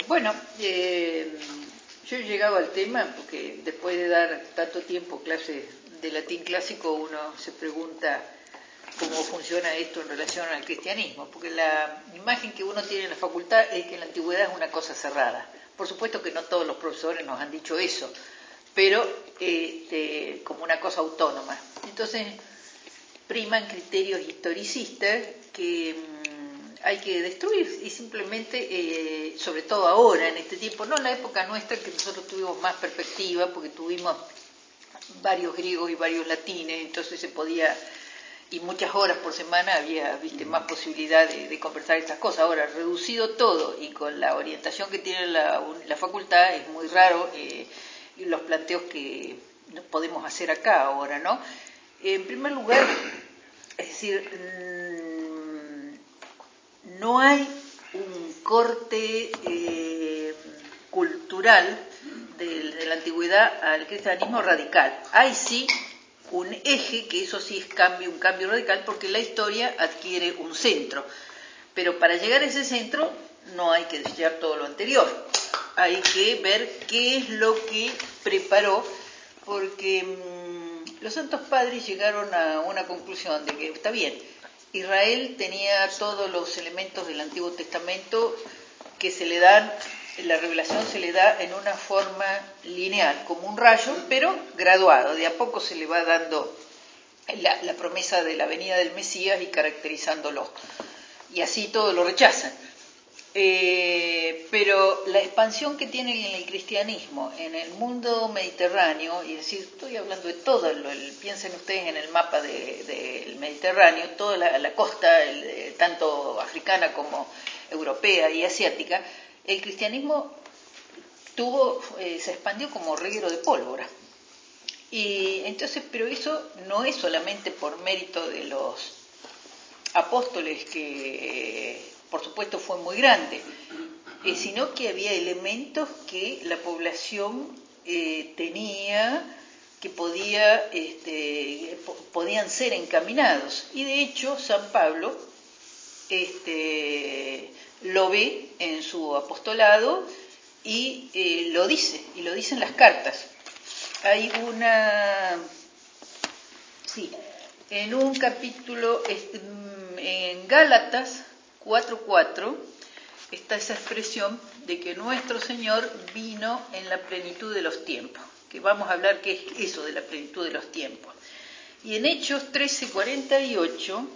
Bueno, yo he llegado al tema porque después de dar tanto tiempo clases de latín clásico uno se pregunta cómo funciona esto en relación al cristianismo, porque la imagen que uno tiene en la facultad es que en la antigüedad es una cosa cerrada. Por supuesto que no todos los profesores nos han dicho eso, pero como una cosa autónoma. Entonces priman criterios historicistas que hay que destruir y simplemente, sobre todo ahora, en este tiempo, no en la época nuestra que nosotros tuvimos más perspectiva porque tuvimos varios griegos y varios latines, entonces se podía, y muchas horas por semana había más posibilidad de conversar estas cosas. Ahora, reducido todo y con la orientación que tiene la facultad, es muy raro los planteos que podemos hacer acá ahora, ¿no? En primer lugar, es decir, no hay un corte cultural de la antigüedad al cristianismo radical. Hay sí un eje, que eso sí es un cambio radical, porque la historia adquiere un centro. Pero para llegar a ese centro no hay que desear todo lo anterior. Hay que ver qué es lo que preparó, porque los santos padres llegaron a una conclusión de que, está bien, Israel tenía todos los elementos del Antiguo Testamento que se le dan, la revelación se le da en una forma lineal, como un rayo, pero graduado. De a poco se le va dando la promesa de la venida del Mesías y caracterizándolo. Y así todos lo rechazan. Pero la expansión que tiene el cristianismo en el mundo mediterráneo, y decir, estoy hablando de todo, piensen ustedes en el mapa del Mediterráneo, toda la costa, tanto africana como europea y asiática, el cristianismo se expandió como reguero de pólvora. Y entonces, pero eso no es solamente por mérito de los apóstoles, que por supuesto fue muy grande, sino que había elementos que la población tenía, que podían ser encaminados. Y de hecho San Pablo lo ve en su apostolado y lo dice, y lo dice en las cartas. Hay en un capítulo, en Gálatas 4:4, está esa expresión de que nuestro Señor vino en la plenitud de los tiempos, que vamos a hablar qué es eso de la plenitud de los tiempos. Y en Hechos 13:48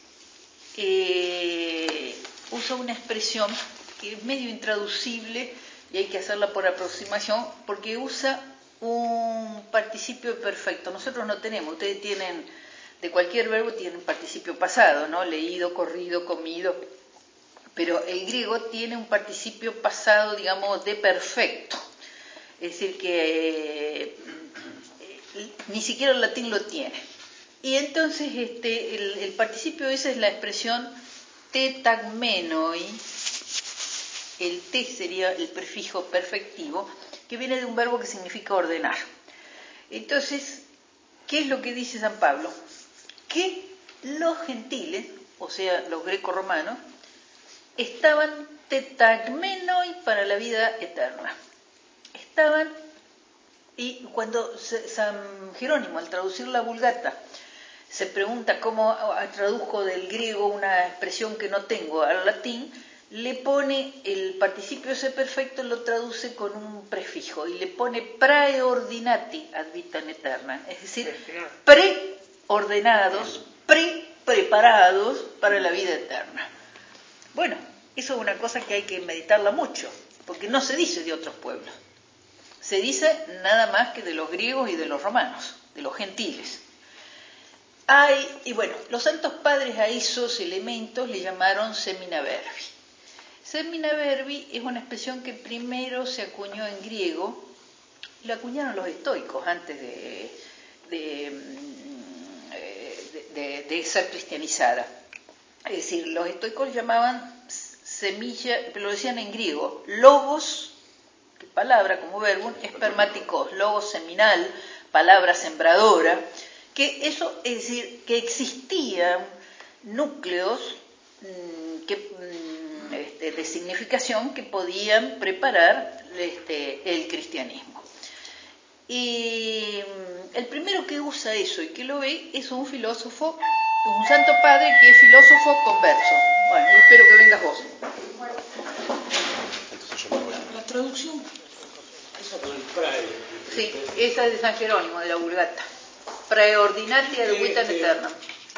usa una expresión que es medio intraducible y hay que hacerla por aproximación, porque usa un participio perfecto. Nosotros no tenemos, ustedes tienen, de cualquier verbo tienen participio pasado, ¿no? Leído, corrido, comido, pero el griego tiene un participio pasado, digamos, de perfecto. Es decir, que ni siquiera el latín lo tiene. Y entonces el participio esa es la expresión tetagmenoi, el te sería el prefijo perfectivo, que viene de un verbo que significa ordenar. Entonces, ¿qué es lo que dice San Pablo? Que los gentiles, o sea, los greco-romanos, estaban tetagmenoi para la vida eterna. Estaban, y cuando San Jerónimo, al traducir la Vulgata, se pregunta cómo tradujo del griego una expresión que no tengo al latín, le pone el participio ese perfecto, lo traduce con un prefijo y le pone praeordinati ad vitam aeterna, es decir, preordenados, preparados para la vida eterna. Bueno, eso es una cosa que hay que meditarla mucho, porque no se dice de otros pueblos, se dice nada más que de los griegos y de los romanos, de los gentiles. Y bueno, los santos padres a esos elementos le llamaron semina verbi. Semina verbi es una expresión que primero se acuñó en griego, la acuñaron los estoicos antes de ser cristianizada. Es decir, los estoicos llamaban semilla, pero lo decían en griego, logos, que palabra como verbo, espermaticos, logos seminal, palabra sembradora, que eso es decir, que existían núcleos de significación que podían preparar el cristianismo. Y el primero que usa eso y que lo ve es un filósofo, un santo padre que es filósofo converso. Bueno, espero que vengas vos. La traducción, esa con el prae. Sí, esa es de San Jerónimo, de la Vulgata. Praeordinatia de vitam aeternam.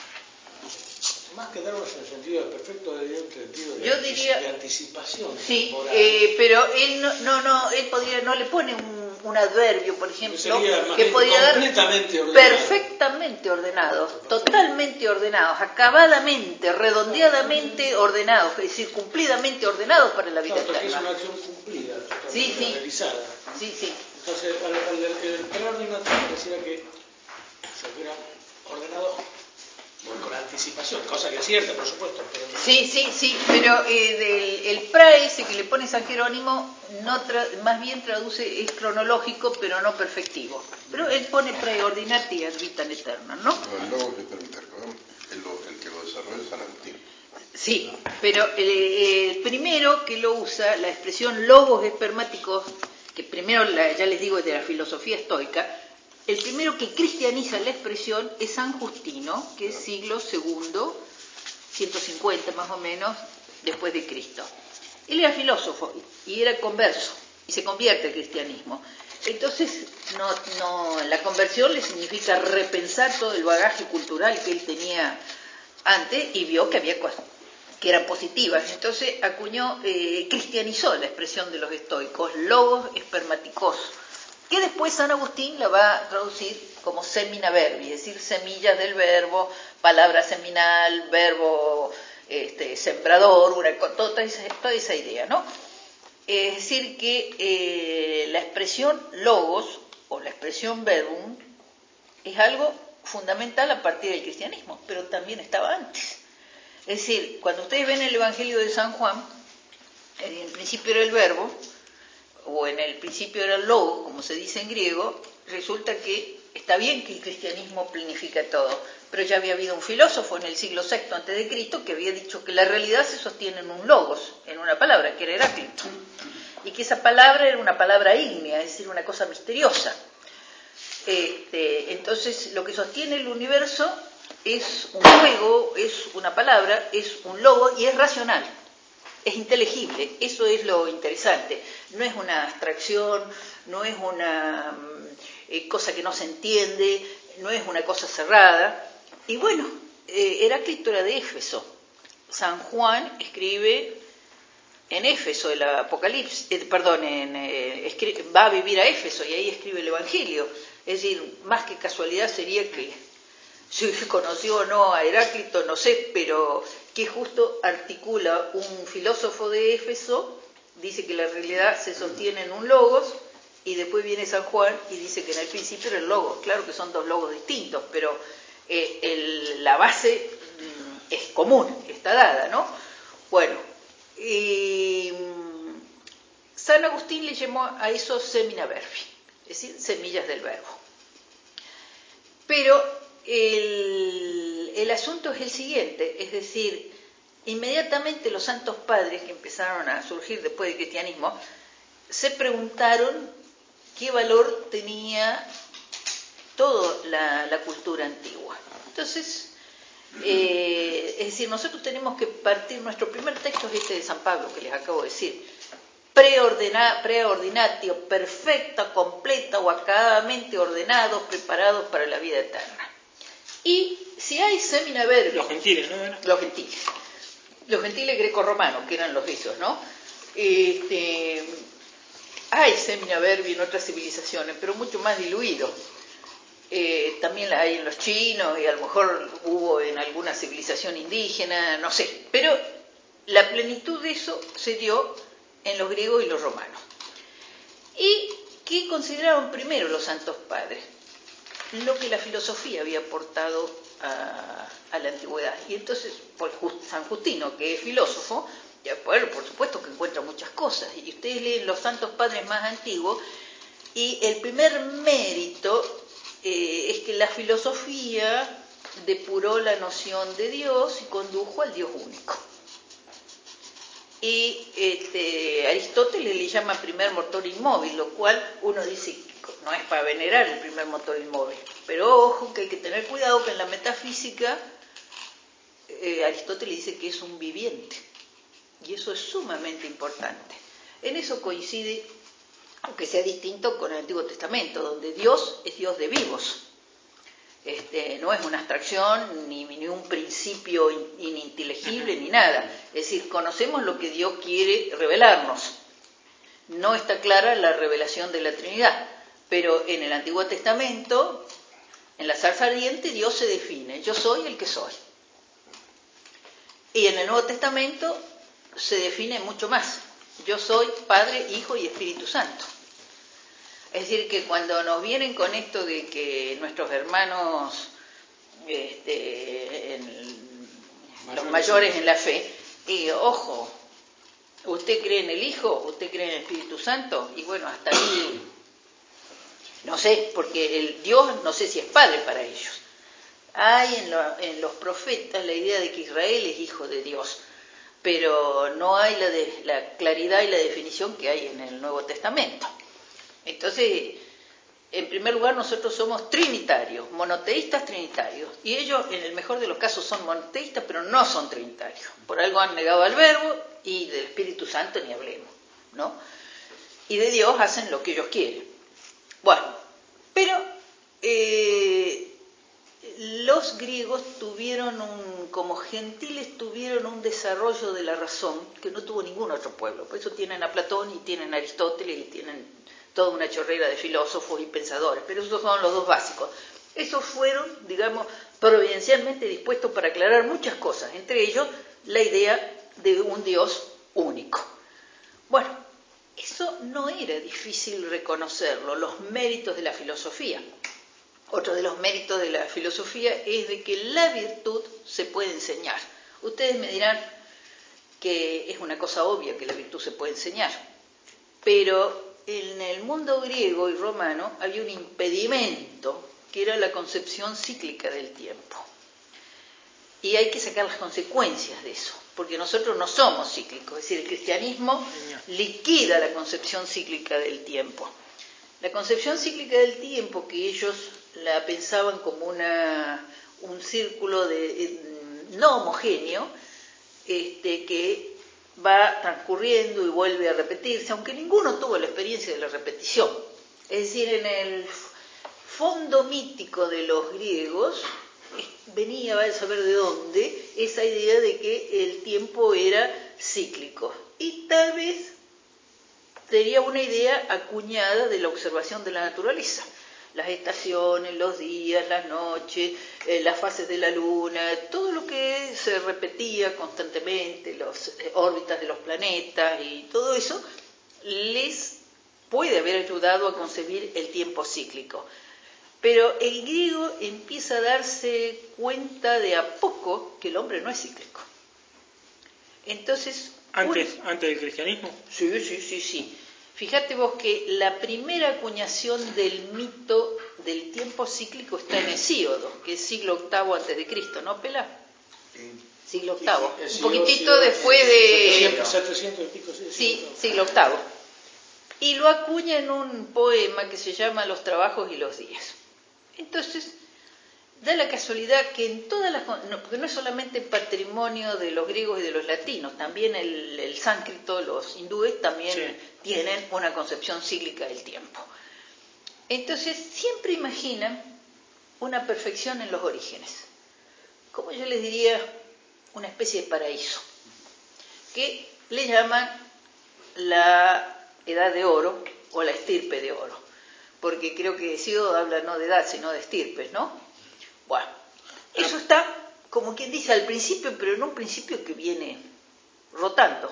Más que darnos en el sentido de perfecto, de sentido Yo diría, de anticipación. Sí, pero él no le pone un adverbio, por ejemplo, que podría dar perfectamente ordenado, totalmente ordenados, acabadamente, redondeadamente ordenados, es decir, cumplidamente ordenados para la vida eterna. Es una acción cumplida, totalmente realizada. Sí. Entonces, el preordinatorio pareciera que se hubiera ordenado con anticipación, cosa que es cierta, por supuesto. Pero no... Sí, pero el prae ese que le pone San Jerónimo más bien traduce, es cronológico, pero no perfectivo. Pero él pone preordinatia ad vitam aeternam, ¿no? El logos el que lo desarrolla es San Agustín. Sí, pero el primero que lo usa, la expresión logos espermáticos, que primero ya les digo es de la filosofía estoica, el primero que cristianiza la expresión es San Justino, que es siglo II, 150 más o menos, después de Cristo. Él era filósofo y era converso, y se convierte al cristianismo. Entonces, la conversión le significa repensar todo el bagaje cultural que él tenía antes y vio que había cosas que eran positivas. Entonces acuñó, cristianizó la expresión de los estoicos, logos espermaticos, que después San Agustín la va a traducir como semina verbi, es decir, semillas del verbo, palabra seminal, verbo sembrador, toda esa idea, ¿no? Es decir, que la expresión logos o la expresión verbum es algo fundamental a partir del cristianismo, pero también estaba antes. Es decir, cuando ustedes ven el Evangelio de San Juan, en el principio era el verbo, o en el principio era el logos, como se dice en griego, resulta que está bien que el cristianismo planifica todo, pero ya había habido un filósofo en el siglo VI a.C. que había dicho que la realidad se sostiene en un logos, en una palabra, que era Heráclito, y que esa palabra era una palabra ígnea, es decir, una cosa misteriosa. Entonces, lo que sostiene el universo es un juego, es una palabra, es un logo y es racional. Es inteligible, eso es lo interesante. No es una abstracción, no es una cosa que no se entiende, no es una cosa cerrada. Y bueno, Heráclito era de Éfeso. San Juan escribe en Éfeso el Apocalipsis, va a vivir a Éfeso y ahí escribe el Evangelio. Es decir, más que casualidad sería que si conoció o no a Heráclito, no sé, pero que justo articula un filósofo de Éfeso, dice que la realidad se sostiene en un logos, y después viene San Juan y dice que en el principio era el logos. Claro que son dos logos distintos, pero la base es común, está dada, ¿no? Bueno, San Agustín le llamó a eso semina verbi, es decir, semillas del verbo. Pero el asunto es el siguiente, es decir, inmediatamente los santos padres que empezaron a surgir después del cristianismo se preguntaron qué valor tenía toda la cultura antigua. Entonces, es decir, nosotros tenemos que partir, nuestro primer texto es este de San Pablo, que les acabo de decir, preordinatio, perfecta, completa o acabadamente ordenados, preparados para la vida eterna. Y si hay semina verbi... Los gentiles, ¿no? Los gentiles grecorromanos, que eran los esos, ¿no? Hay semina verbi en otras civilizaciones, pero mucho más diluido. También la hay en los chinos y a lo mejor hubo en alguna civilización indígena, no sé. Pero la plenitud de eso se dio en los griegos y los romanos. ¿Y qué consideraron primero los santos padres? Lo que la filosofía había aportado a la antigüedad. Y entonces, por San Justino, que es filósofo, bueno, por supuesto que encuentra muchas cosas. Y ustedes leen los santos padres más antiguos, y el primer mérito es que la filosofía depuró la noción de Dios y condujo al Dios único. y Aristóteles le llama primer motor inmóvil, lo cual uno dice no es para venerar el primer motor inmóvil, pero ojo que hay que tener cuidado que en la metafísica Aristóteles dice que es un viviente, y eso es sumamente importante. En eso coincide, aunque sea distinto, con el Antiguo Testamento, donde Dios es Dios de vivos. No es una abstracción, ni un principio ininteligible, ni nada. Es decir, conocemos lo que Dios quiere revelarnos. No está clara la revelación de la Trinidad, pero en el Antiguo Testamento, en la zarza ardiente, Dios se define: yo soy el que soy. Y en el Nuevo Testamento se define mucho más: yo soy Padre, Hijo y Espíritu Santo. Es decir, que cuando nos vienen con esto de que nuestros hermanos, los mayores en la fe, y ojo, ¿usted cree en el Hijo? ¿Usted cree en el Espíritu Santo? Y bueno, hasta ahí, no sé, porque el Dios no sé si es Padre para ellos. Hay en los profetas la idea de que Israel es hijo de Dios, pero no hay la claridad y la definición que hay en el Nuevo Testamento. Entonces, en primer lugar, nosotros somos trinitarios, monoteístas trinitarios, y ellos, en el mejor de los casos, son monoteístas, pero no son trinitarios. Por algo han negado al Verbo, y del Espíritu Santo ni hablemos, ¿no? Y de Dios hacen lo que ellos quieren. Bueno, pero los griegos como gentiles tuvieron un desarrollo de la razón que no tuvo ningún otro pueblo. Por eso tienen a Platón y tienen a Aristóteles y tienen toda una chorrera de filósofos y pensadores, pero esos son los dos básicos. Esos fueron, digamos, providencialmente dispuestos para aclarar muchas cosas, entre ellos la idea de un Dios único. Bueno, eso no era difícil reconocerlo, los méritos de la filosofía. Otro de los méritos de la filosofía es de que la virtud se puede enseñar. Ustedes me dirán que es una cosa obvia que la virtud se puede enseñar, pero en el mundo griego y romano había un impedimento que era la concepción cíclica del tiempo. Y hay que sacar las consecuencias de eso, porque nosotros no somos cíclicos, es decir, el cristianismo liquida la concepción cíclica del tiempo. La concepción cíclica del tiempo, que ellos la pensaban como un círculo no homogéneo, que va transcurriendo y vuelve a repetirse, aunque ninguno tuvo la experiencia de la repetición. Es decir, en el fondo mítico de los griegos venía, a saber de dónde, esa idea de que el tiempo era cíclico. Y tal vez sería una idea acuñada de la observación de la naturaleza. Las estaciones, los días, las noches, las fases de la luna, todo lo que se repetía constantemente, las órbitas de los planetas y todo eso, les puede haber ayudado a concebir el tiempo cíclico. Pero el griego empieza a darse cuenta de a poco que el hombre no es cíclico. Entonces... ¿Antes del cristianismo? Sí. Fíjate vos que la primera acuñación del mito del tiempo cíclico está en Hesíodo, que es siglo VIII antes de Cristo, ¿no, Pela? Siglo VIII. Un poquitito después de... 700 y pico, sí, siglo VIII. Y lo acuña en un poema que se llama Los trabajos y los días. Entonces, da la casualidad que en todas las... porque no es solamente patrimonio de los griegos y de los latinos, también el sánscrito, los hindúes también tienen una concepción cíclica del tiempo. Entonces, siempre imaginan una perfección en los orígenes. Como yo les diría, una especie de paraíso, que le llaman la edad de oro o la estirpe de oro, porque creo que Hesíodo habla no de edad, sino de estirpes, ¿no? Bueno, eso está, como quien dice, al principio, pero en un principio que viene rotando.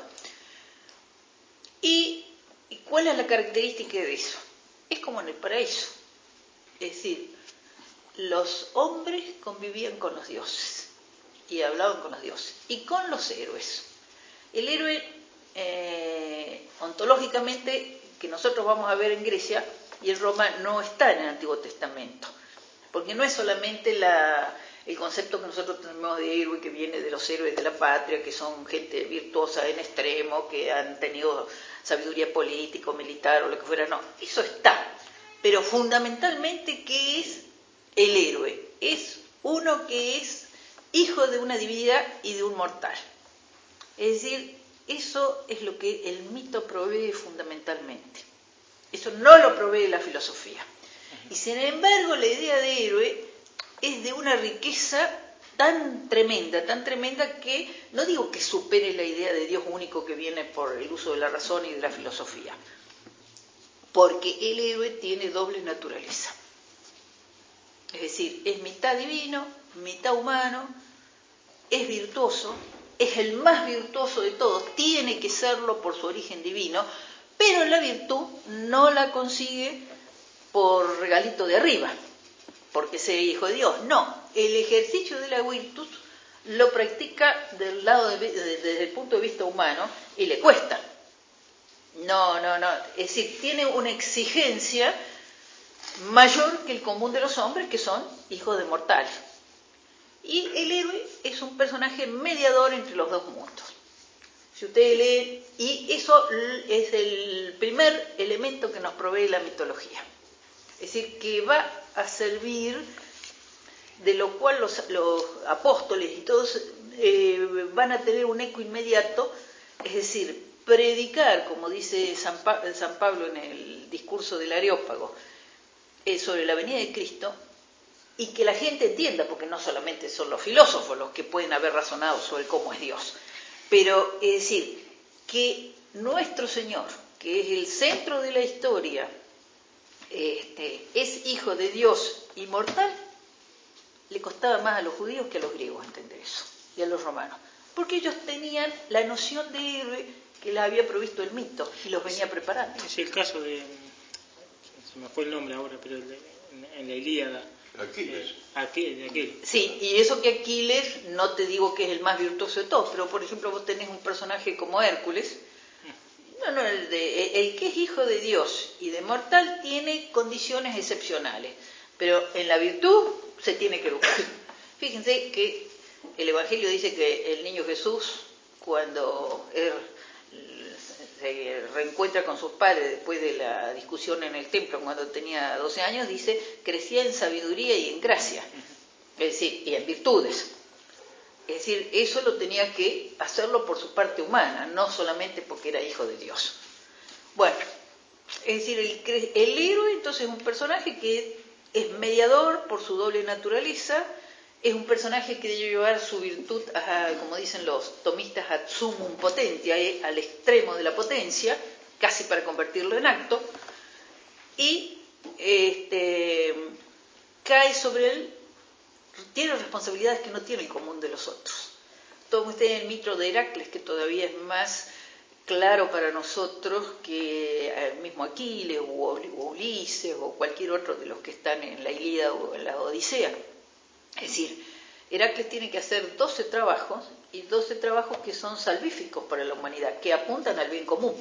¿Y cuál es la característica de eso? Es como en el paraíso. Es decir, los hombres convivían con los dioses y hablaban con los dioses y con los héroes. El héroe, ontológicamente, que nosotros vamos a ver en Grecia y en Roma, no está en el Antiguo Testamento, porque no es solamente el concepto que nosotros tenemos de héroe, que viene de los héroes de la patria, que son gente virtuosa en extremo, que han tenido sabiduría política, militar o lo que fuera, no, eso está. Pero fundamentalmente, ¿qué es el héroe? Es uno que es hijo de una divinidad y de un mortal. Es decir, eso es lo que el mito provee fundamentalmente. Eso no lo provee la filosofía. Y sin embargo, la idea de héroe es de una riqueza tan tremenda que no digo que supere la idea de Dios único que viene por el uso de la razón y de la filosofía, porque el héroe tiene doble naturaleza. Es decir, es mitad divino, mitad humano, es virtuoso, es el más virtuoso de todos, tiene que serlo por su origen divino, pero la virtud no la consigue por regalito de arriba, porque sea hijo de Dios. No, el ejercicio de la virtud lo practica desde el punto de vista humano y le cuesta. No, es decir, tiene una exigencia mayor que el común de los hombres, que son hijos de mortales. Y el héroe es un personaje mediador entre los dos mundos. Si ustedes leen, y eso es el primer elemento que nos provee la mitología. Es decir, que va a servir, de lo cual los apóstoles y todos van a tener un eco inmediato, es decir, predicar, como dice San Pablo en el discurso del Areópago, sobre la venida de Cristo, y que la gente entienda, porque no solamente son los filósofos los que pueden haber razonado sobre cómo es Dios, pero es decir, que nuestro Señor, que es el centro de la historia, es hijo de Dios inmortal, le costaba más a los judíos que a los griegos entender eso, y a los romanos, porque ellos tenían la noción de héroe que les había provisto el mito y los venía preparando. Es el caso de, se me fue el nombre ahora, pero en la Ilíada, Aquiles. Sí, y eso que Aquiles, no te digo que es el más virtuoso de todos, pero por ejemplo vos tenés un personaje como Hércules, el que es hijo de Dios y de mortal tiene condiciones excepcionales, pero en la virtud se tiene que educar. Fíjense que el Evangelio dice que el niño Jesús, cuando se reencuentra con sus padres después de la discusión en el templo cuando tenía 12 años, dice, crecía en sabiduría y en gracia, es decir, y en virtudes. Es decir, eso lo tenía que hacerlo por su parte humana, no solamente porque era hijo de Dios. Bueno, es decir, el héroe entonces es un personaje que es mediador por su doble naturaleza, es un personaje que debe llevar su virtud, como dicen los tomistas, ad sumum potentia, al extremo de la potencia, casi para convertirlo en acto, y cae sobre él, tiene responsabilidades que no tiene el común de los otros. Todos ustedes el mito de Heracles, que todavía es más claro para nosotros que el mismo Aquiles o Ulises o cualquier otro de los que están en la Ilíada o en la Odisea. Es decir, Heracles tiene que hacer 12 trabajos, y 12 trabajos que son salvíficos para la humanidad, que apuntan al bien común.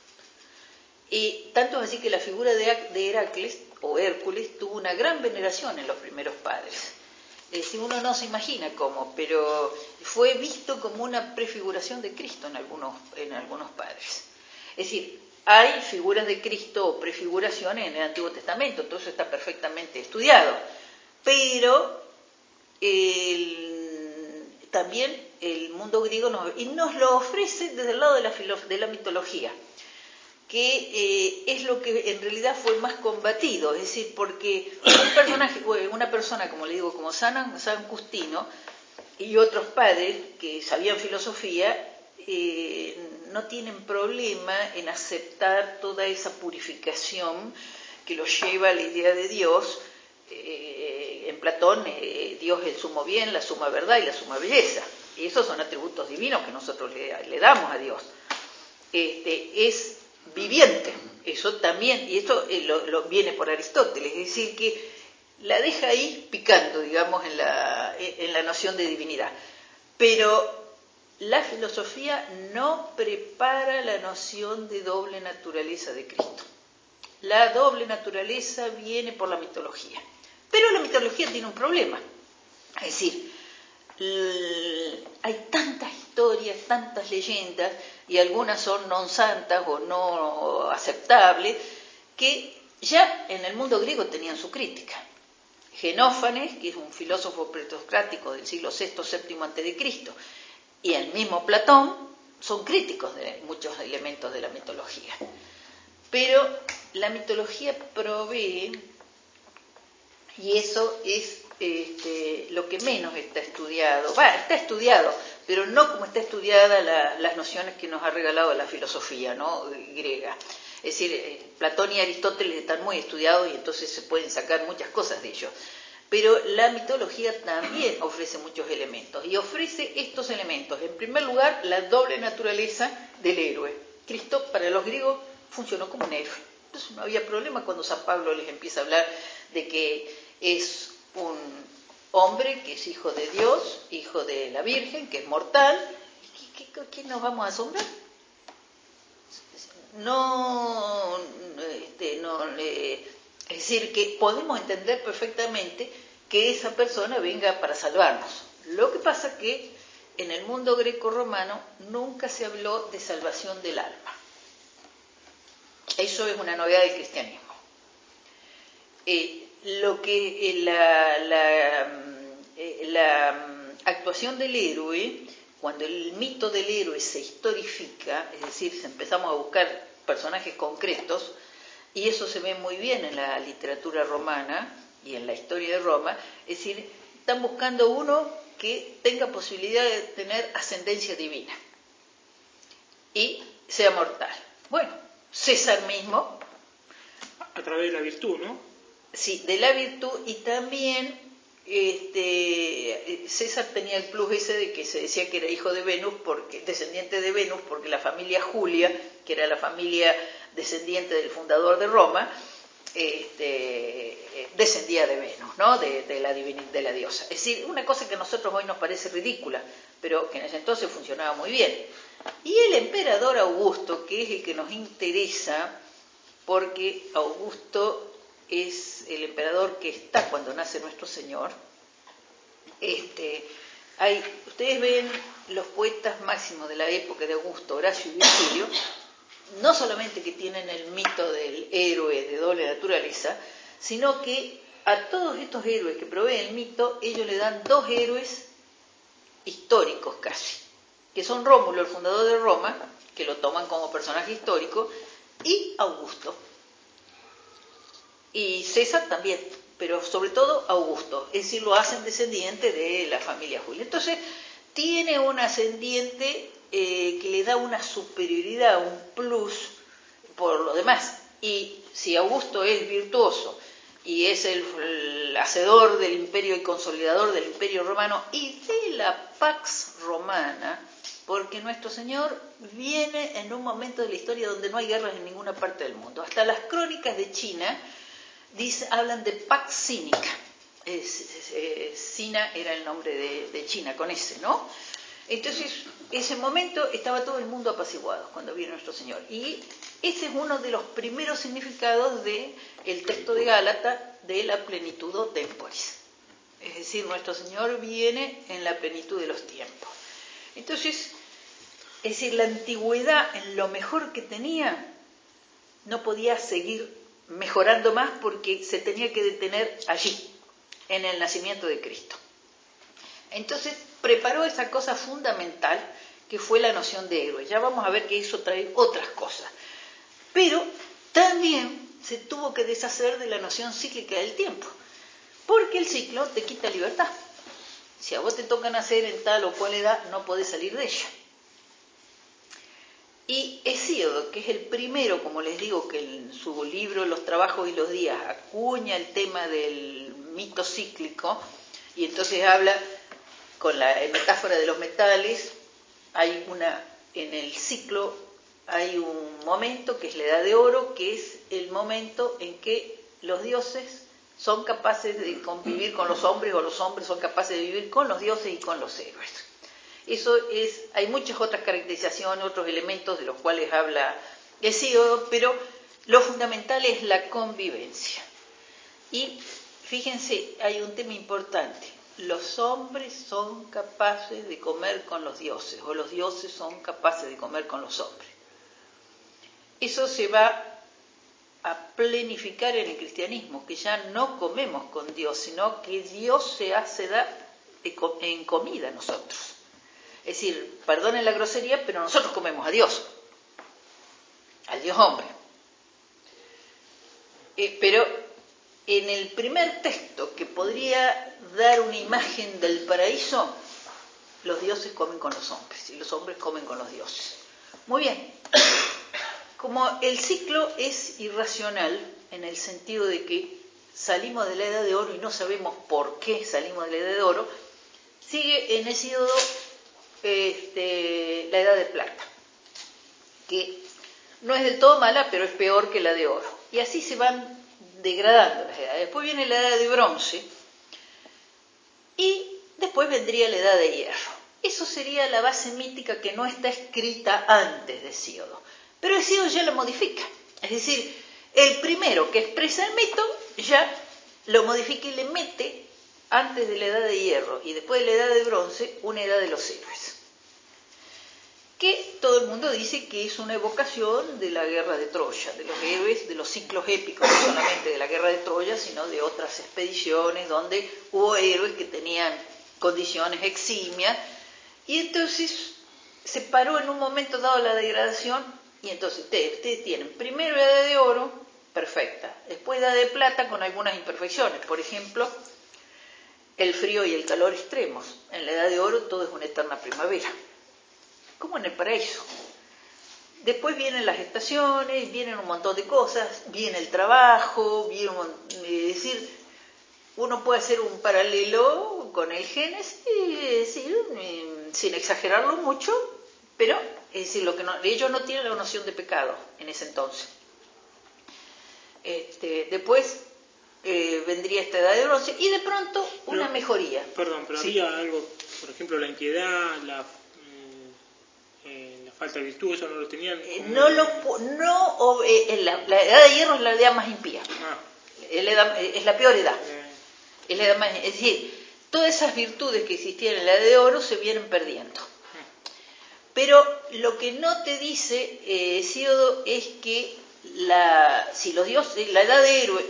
Y tanto es así que la figura de Heracles, o Hércules, tuvo una gran veneración en los primeros padres. Es decir, uno no se imagina cómo, pero fue visto como una prefiguración de Cristo en algunos padres. Es decir, hay figuras de Cristo o prefiguraciones en el Antiguo Testamento, todo eso está perfectamente estudiado, pero también el mundo griego nos lo ofrece desde el lado de la mitología, que es lo que en realidad fue más combatido, es decir, porque una persona, como le digo, como San Justino y otros padres que sabían filosofía, no tienen problema en aceptar toda esa purificación que los lleva a la idea de Dios. En Platón, Dios es el sumo bien, la suma verdad y la suma belleza. Y esos son atributos divinos que nosotros le damos a Dios. Es viviente, eso también, y esto lo viene por Aristóteles, es decir, que la deja ahí picando, digamos, en la noción de divinidad. Pero la filosofía no prepara la noción de doble naturaleza de Cristo. La doble naturaleza viene por la mitología. Pero la mitología tiene un problema, Es decir, hay tantas historias, tantas leyendas, y algunas son non santas o no aceptables, que ya en el mundo griego tenían su crítica. Genófanes, que es un filósofo pretocrático del siglo VI, VII a.C., y el mismo Platón son críticos de muchos elementos de la mitología. Pero la mitología provee, y eso es lo que menos está estudiado. Está estudiado, pero no como está estudiada las nociones que nos ha regalado la filosofía, ¿no?, griega. Es decir, Platón y Aristóteles están muy estudiados y entonces se pueden sacar muchas cosas de ellos. Pero la mitología también ofrece muchos elementos, y ofrece estos elementos. En primer lugar, la doble naturaleza del héroe. Cristo, para los griegos, funcionó como un héroe. Entonces no había problema cuando San Pablo les empieza a hablar de que es un hombre que es hijo de Dios, hijo de la Virgen, que es mortal. ¿Qué nos vamos a asombrar? Es decir, que podemos entender perfectamente que esa persona venga para salvarnos. Lo que pasa que en el mundo greco-romano nunca se habló de salvación del alma. Eso es una novedad del cristianismo. La actuación del héroe, cuando el mito del héroe se historifica, es decir, empezamos a buscar personajes concretos, y eso se ve muy bien en la literatura romana y en la historia de Roma, es decir, están buscando uno que tenga posibilidad de tener ascendencia divina y sea mortal. Bueno, César mismo. A través de la virtud, ¿no? Sí, de la virtud, y también César tenía el plus ese de que se decía que era hijo de Venus, descendiente de Venus, porque la familia Julia, que era la familia descendiente del fundador de Roma, descendía de Venus, ¿no?, de la diosa. Es decir, una cosa que a nosotros hoy nos parece ridícula, pero que en ese entonces funcionaba muy bien. Y el emperador Augusto, que es el que nos interesa, porque Augusto es el emperador que está cuando nace nuestro Señor. Ustedes ven los poetas máximos de la época de Augusto, Horacio y Virgilio, no solamente que tienen el mito del héroe de doble naturaleza, sino que a todos estos héroes que proveen el mito, ellos le dan dos héroes históricos casi, que son Rómulo, el fundador de Roma, que lo toman como personaje histórico, y Augusto. Y César también, pero sobre todo Augusto, es decir, lo hacen descendiente de la familia Julia. Entonces, tiene un ascendiente que le da una superioridad, un plus por lo demás. Y si Augusto es virtuoso y es el hacedor del imperio y consolidador del imperio romano y de la Pax Romana, porque nuestro Señor viene en un momento de la historia donde no hay guerras en ninguna parte del mundo. Hasta las crónicas de China hablan de Pax Cínica. Sina era el nombre de China, con ese, ¿no? Entonces, ese momento estaba todo el mundo apaciguado cuando vino nuestro Señor. Y ese es uno de los primeros significados del texto de Gálatas, de la plenitud temporis. Es decir, nuestro Señor viene en la plenitud de los tiempos. Entonces, es decir, la antigüedad, en lo mejor que tenía, no podía seguir mejorando más porque se tenía que detener allí, en el nacimiento de Cristo. Entonces preparó esa cosa fundamental que fue la noción de héroe. Ya vamos a ver que eso trae otras cosas. Pero también se tuvo que deshacer de la noción cíclica del tiempo, porque el ciclo te quita libertad. Si a vos te toca nacer en tal o cual edad, no podés salir de ella. Y Hesíodo, que es el primero, como les digo, que en su libro Los trabajos y los días acuña el tema del mito cíclico, y entonces habla con la metáfora de los metales. En el ciclo hay un momento que es la edad de oro, que es el momento en que los dioses son capaces de convivir con los hombres, o los hombres son capaces de vivir con los dioses y con los héroes. Hay muchas otras caracterizaciones, otros elementos de los cuales habla Hesíodo, pero lo fundamental es la convivencia. Y fíjense, hay un tema importante. los hombres son capaces de comer con los dioses, o los dioses son capaces de comer con los hombres. Eso se va a plenificar en el cristianismo, que ya no comemos con Dios, sino que Dios se hace dar en comida a nosotros. Es decir, perdonen la grosería, pero nosotros comemos a Dios, al Dios hombre. Pero en el primer texto que podría dar una imagen del paraíso, los dioses comen con los hombres y los hombres comen con los dioses. Muy bien. Como el ciclo es irracional, en el sentido de que salimos de la Edad de Oro y no sabemos por qué salimos de la Edad de Oro, sigue en Hesíodo la Edad de Plata, que no es del todo mala, pero es peor que la de Oro. Y así se van degradando las edades. Después viene la Edad de Bronce y después vendría la Edad de Hierro. Eso sería la base mítica que no está escrita antes de Hesíodo. Pero Hesíodo ya la modifica. Es decir, el primero que expresa el mito ya lo modifica y le mete, antes de la Edad de Hierro y después de la Edad de Bronce, una Edad de los héroes. Que todo el mundo dice que es una evocación de la guerra de Troya, de los héroes, de los ciclos épicos, no solamente de la guerra de Troya, sino de otras expediciones donde hubo héroes que tenían condiciones eximias. Y entonces se paró en un momento dado la degradación. Y entonces ustedes tienen primero Edad de Oro, perfecta, después Edad de Plata con algunas imperfecciones, por ejemplo, el frío y el calor extremos. En la Edad de Oro todo es una eterna primavera, como en el paraíso. Después vienen las estaciones, vienen un montón de cosas, viene el trabajo, es decir, uno puede hacer un paralelo con el Génesis, sin exagerarlo mucho, pero es decir, ellos no tienen la noción de pecado en ese entonces. Después vendría esta Edad de Bronce y de pronto una mejoría. Perdón, pero sí. Había algo, por ejemplo, la impiedad, la falta de virtud, eso no lo tenían. La Edad de Hierro es la edad más impía. Es la peor edad. Es la edad más, es decir, todas esas virtudes que existían en la Edad de Oro se vienen perdiendo. Pero lo que no te dice Hesíodo es que si los dioses, la edad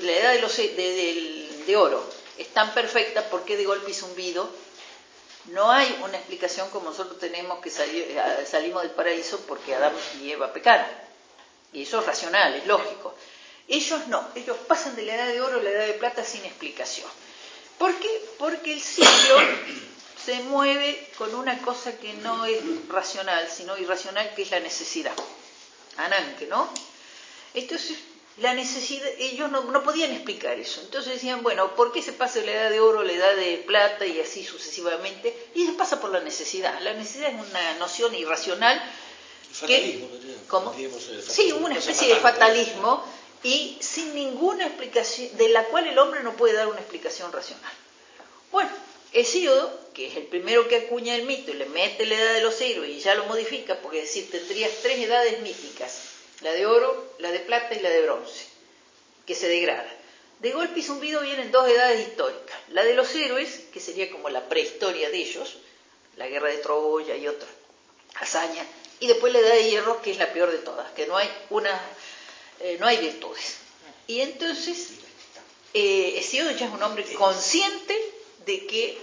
de oro es tan perfecta, ¿por qué de golpe y zumbido? No hay una explicación como nosotros tenemos que salimos del paraíso porque Adán y Eva pecaron. Y eso es racional, es lógico. Ellos no, ellos pasan de la Edad de Oro a la Edad de Plata sin explicación. ¿Por qué? Porque el ciclo se mueve con una cosa que no es racional, sino irracional, que es la necesidad. Ananke, ¿no? Entonces, la necesidad, ellos no podían explicar eso. Entonces decían, bueno, ¿por qué se pasa de la Edad de Oro a la Edad de Plata y así sucesivamente? Y se pasa por la necesidad. La necesidad es una noción irracional. Fatalismo, ¿Cómo? Sí, una especie de fatalismo y sin ninguna explicación, de la cual el hombre no puede dar una explicación racional. Bueno, Hesíodo, que es el primero que acuña el mito y le mete la Edad de los héroes y ya lo modifica, porque es decir, tendrías 3 edades míticas, la de oro, la de plata y la de bronce, que se degrada. De golpe y zumbido vienen 2 edades históricas, la de los héroes, que sería como la prehistoria de ellos, la guerra de Troya y otra hazaña, y después la Edad de Hierro, que es la peor de todas, que no hay virtudes. Y entonces, Hesíodo ya es un hombre consciente de que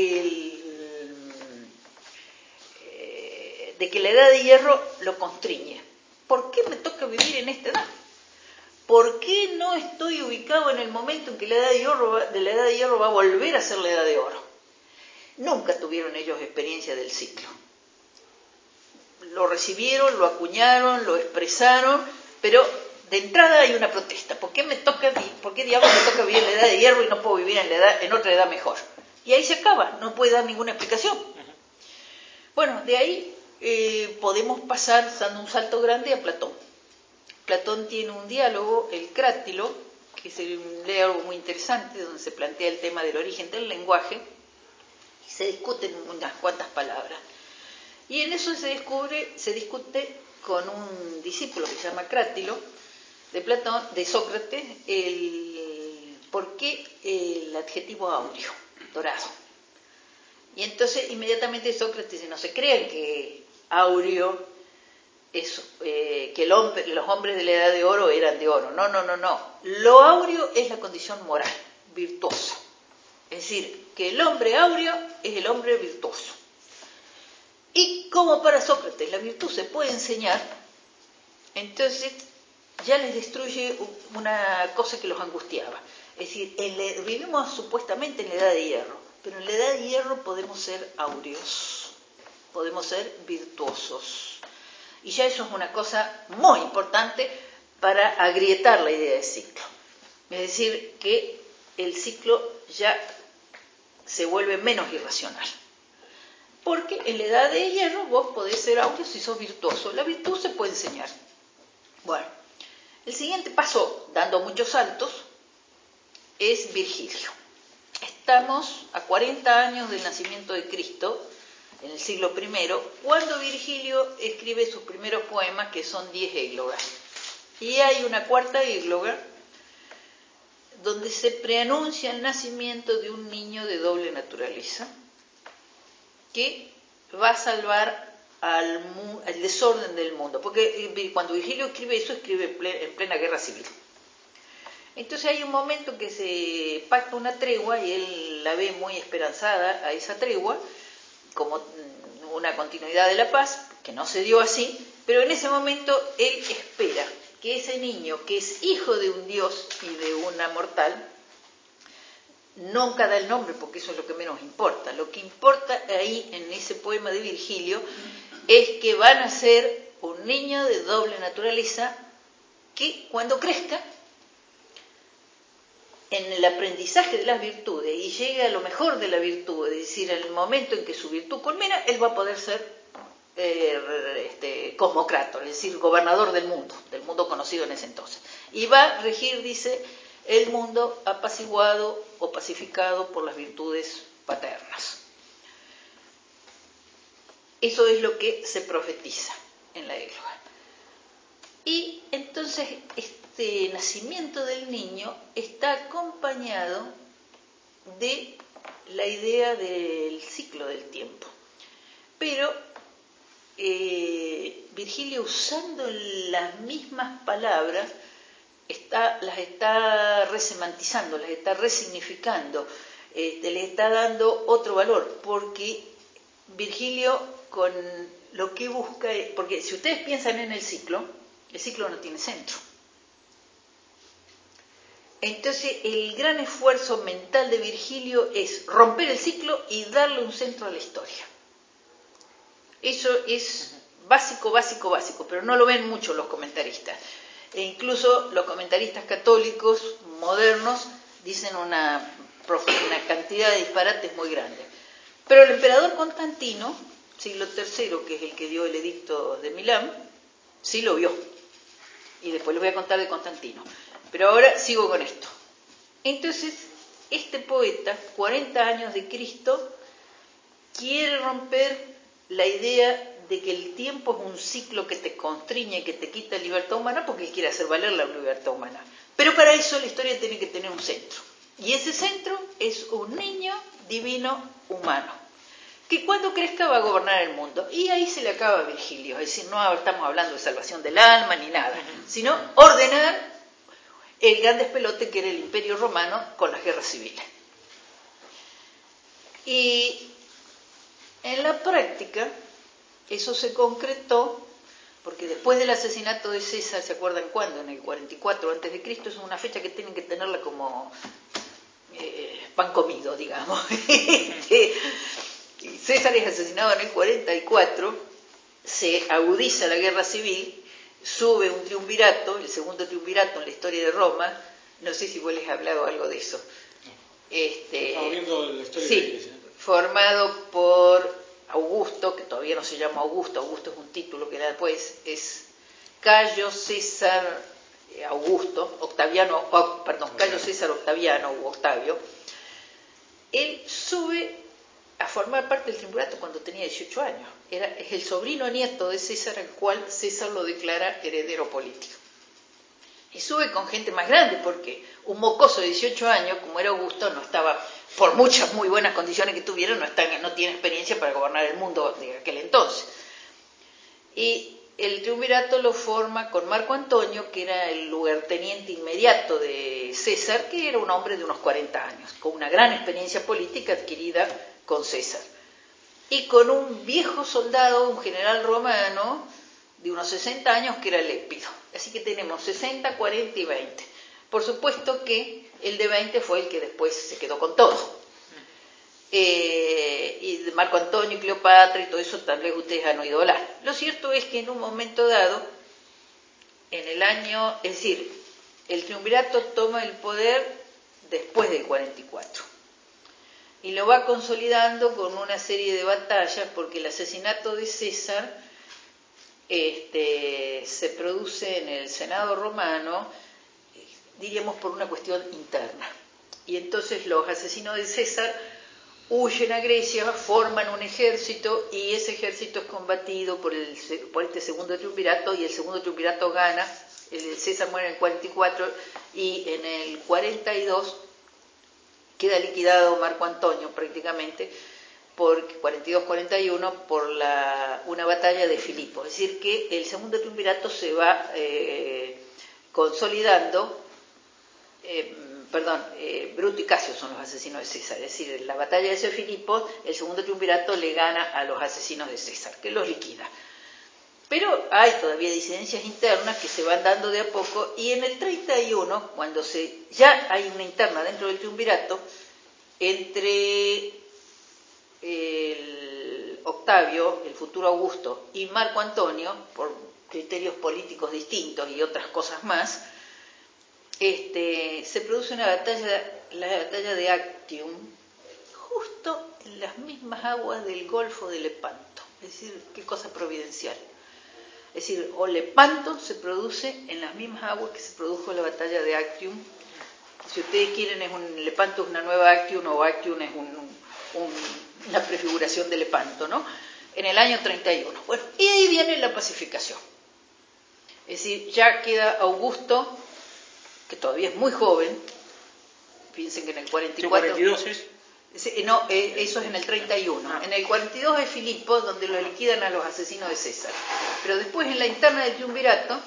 la Edad de Hierro lo constriñe. ¿Por qué me toca vivir en esta edad? ¿Por qué no estoy ubicado en el momento en que la Edad de Hierro va a volver a ser la Edad de Oro? Nunca tuvieron ellos experiencia del ciclo. Lo recibieron, lo acuñaron, lo expresaron, pero de entrada hay una protesta. ¿Por qué diablos me toca vivir en la Edad de Hierro y no puedo vivir en otra edad mejor? Y ahí se acaba, no puede dar ninguna explicación. Bueno, de ahí podemos pasar, dando un salto grande, a Platón. Platón tiene un diálogo, el Crátilo, que es un diálogo muy interesante, donde se plantea el tema del origen del lenguaje, y se discuten unas cuantas palabras. Y en eso se discute con un discípulo que se llama Crátilo, de Sócrates, por qué el adjetivo áureo, dorado. Y entonces inmediatamente Sócrates dice, no se crean que Aureo es, que los hombres de la edad de oro eran de oro. No. Lo áureo es la condición moral, virtuosa. Es decir, que el hombre áureo es el hombre virtuoso. Y como para Sócrates la virtud se puede enseñar, entonces ya les destruye una cosa que los angustiaba. Es decir, vivimos supuestamente en la edad de hierro, pero en la edad de hierro podemos ser áureos, podemos ser virtuosos. Y ya eso es una cosa muy importante para agrietar la idea de ciclo. Es decir, que el ciclo ya se vuelve menos irracional. Porque en la edad de hierro vos podés ser áureo si sos virtuoso. La virtud se puede enseñar. Bueno, el siguiente paso, dando muchos saltos, es Virgilio. Estamos a 40 años del nacimiento de Cristo, en el siglo I, cuando Virgilio escribe sus primeros poemas, que son 10 églogas. Y hay una cuarta égloga donde se preanuncia el nacimiento de un niño de doble naturaleza que va a salvar al desorden del mundo. Porque cuando Virgilio escribe eso, escribe en plena guerra civil. Entonces hay un momento que se pacta una tregua y él la ve muy esperanzada a esa tregua, como una continuidad de la paz, que no se dio así, pero en ese momento él espera que ese niño, que es hijo de un dios y de una mortal, nunca da el nombre porque eso es lo que menos importa. Lo que importa ahí en ese poema de Virgilio es que van a ser un niño de doble naturaleza que cuando crezca, en el aprendizaje de las virtudes y llegue a lo mejor de la virtud, es decir, en el momento en que su virtud culmina, él va a poder ser cosmocrator, es decir, gobernador del mundo conocido en ese entonces. Y va a regir, dice, el mundo apaciguado o pacificado por las virtudes paternas. Eso es lo que se profetiza en la égloga. Y entonces este nacimiento del niño está acompañado de la idea del ciclo del tiempo. Pero Virgilio, usando las mismas palabras, las está resemantizando, las está resignificando, le está dando otro valor, porque Virgilio con lo que busca, porque si ustedes piensan en el ciclo no tiene centro. Entonces el gran esfuerzo mental de Virgilio es romper el ciclo y darle un centro a la historia. Eso es básico, pero no lo ven mucho los comentaristas. E incluso los comentaristas católicos modernos dicen una cantidad de disparates muy grande. Pero el emperador Constantino, siglo III, que es el que dio el edicto de Milán, sí lo vio. Y después les voy a contar de Constantino. Pero ahora sigo con esto. Entonces, este poeta, 40 años de Cristo, quiere romper la idea de que el tiempo es un ciclo que te constriñe, que te quita libertad humana, porque él quiere hacer valer la libertad humana. Pero para eso la historia tiene que tener un centro. Y ese centro es un niño divino humano, que cuando crezca va a gobernar el mundo. Y ahí se le acaba a Virgilio. Es decir, no estamos hablando de salvación del alma ni nada, sino ordenar el gran despelote que era el Imperio Romano con las guerras civiles. Y en la práctica eso se concretó porque después del asesinato de César, ¿se acuerdan cuándo? En el 44 a.C., es una fecha que tienen que tenerla como pan comido, digamos. César es asesinado en el 44, se agudiza la guerra civil, sube un triunvirato, el segundo triunvirato en la historia de Roma, no sé si vos les he hablado algo de eso. Estamos viendo la historia sí, de la Iglesia. Formado por Augusto, que todavía no se llama Augusto es un título que era después, es Cayo César Augusto, Cayo César Octaviano u Octavio. Él sube a formar parte del triunvirato cuando tenía 18 años. Es el sobrino nieto de César, al cual César lo declara heredero político. Y sube con gente más grande, porque un mocoso de 18 años, como era Augusto, no estaba por muchas muy buenas condiciones que tuviera, no tiene experiencia para gobernar el mundo de aquel entonces. Y el triunvirato lo forma con Marco Antonio, que era el lugarteniente inmediato de César, que era un hombre de unos 40 años, con una gran experiencia política adquirida con César. Y con un viejo soldado, un general romano, de unos 60 años, que era Lépido. Así que tenemos 60, 40 y 20. Por supuesto que el de 20 fue el que después se quedó con todo. Y de Marco Antonio y Cleopatra y todo eso tal vez ustedes han oído hablar. Lo cierto es que en un momento dado, en el año, es decir, el triunvirato toma el poder después del 44 y lo va consolidando con una serie de batallas, porque el asesinato de César se produce en el Senado romano, diríamos por una cuestión interna, y entonces los asesinos de César huyen a Grecia, forman un ejército, y ese ejército es combatido por este segundo triunvirato, y el segundo triunvirato gana. El César muere en el 44 y en el 42 queda liquidado Marco Antonio prácticamente, por 42-41, por una batalla de Filipos. Es decir, que el segundo triunvirato se va consolidando. Bruto y Casio son los asesinos de César, es decir, en la batalla de Filipos, el segundo triunvirato le gana a los asesinos de César, que los liquida. Pero hay todavía disidencias internas que se van dando de a poco, y en el 31, cuando ya hay una interna dentro del triunvirato, entre el Octavio, el futuro Augusto, y Marco Antonio, por criterios políticos distintos y otras cosas más, se produce la batalla de Actium, justo en las mismas aguas del Golfo de Lepanto. Es decir, qué cosa providencial. Es decir, o Lepanto se produce en las mismas aguas que se produjo la batalla de Actium. Si ustedes quieren, Lepanto es una nueva Actium, o Actium es una prefiguración de Lepanto, ¿no? En el año 31. Bueno, y ahí viene la pacificación. Es decir, ya queda Augusto, que todavía es muy joven. Piensen que en el 44... ¿El 42 es? No, eso es en el 31. En el 42 es Filipos, donde lo liquidan a los asesinos de César. Pero después, en la interna del triunvirato,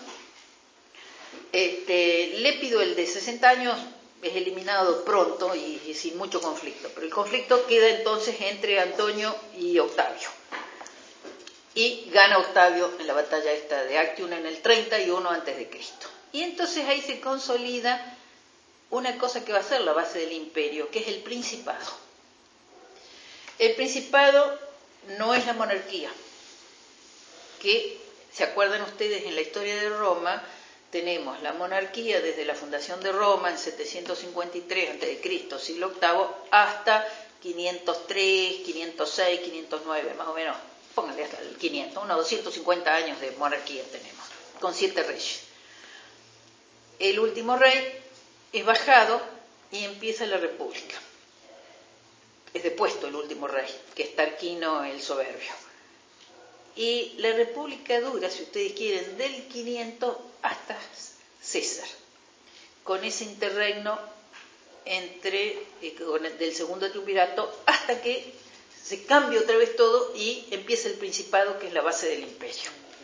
Lépido, el de 60 años, es eliminado pronto y sin mucho conflicto. Pero el conflicto queda entonces entre Antonio y Octavio. Y gana Octavio en la batalla esta de Actium en el 31 a.C. Y entonces ahí se consolida una cosa que va a ser la base del imperio, que es el principado. El principado no es la monarquía, que, ¿se acuerdan ustedes? En la historia de Roma tenemos la monarquía desde la fundación de Roma en 753 a.C., siglo VIII, hasta 503, 506, 509, más o menos, pónganle hasta el 500, unos 250 años de monarquía tenemos, con 7 reyes. El último rey es bajado y empieza la república. Es depuesto el último rey, que es Tarquino el Soberbio. Y la república dura, si ustedes quieren, del 500 hasta César, con ese interregno del segundo triunvirato, hasta que se cambia otra vez todo y empieza el principado, que es la base del imperio.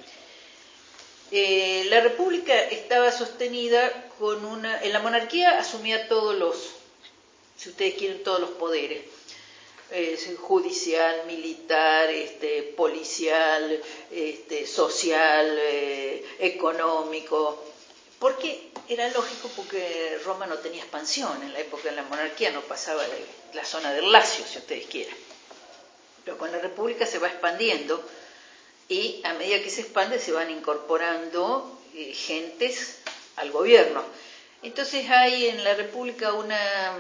La república estaba sostenida en la monarquía asumía si ustedes quieren, todos los poderes, judicial, militar, policial, social, económico. ¿Por qué? Era lógico, porque Roma no tenía expansión. En la época de la monarquía no pasaba de la zona del Lacio, si ustedes quieren. Pero con la república se va expandiendo, y a medida que se expande se van incorporando gentes al gobierno. Entonces hay en la república una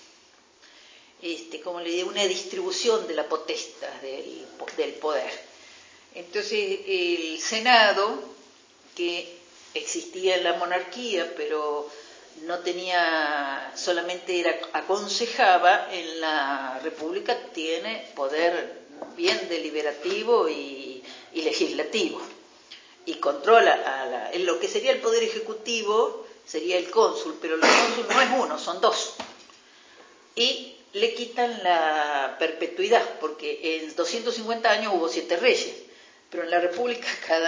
distribución de la potestad del poder. Entonces el Senado, que existía en la monarquía, pero no tenía, solamente aconsejaba, en la república tiene poder bien deliberativo y legislativo, y controla en lo que sería el poder ejecutivo, sería el cónsul, pero el cónsul no es uno, son dos, y le quitan la perpetuidad, porque en 250 años hubo 7 reyes, pero en la República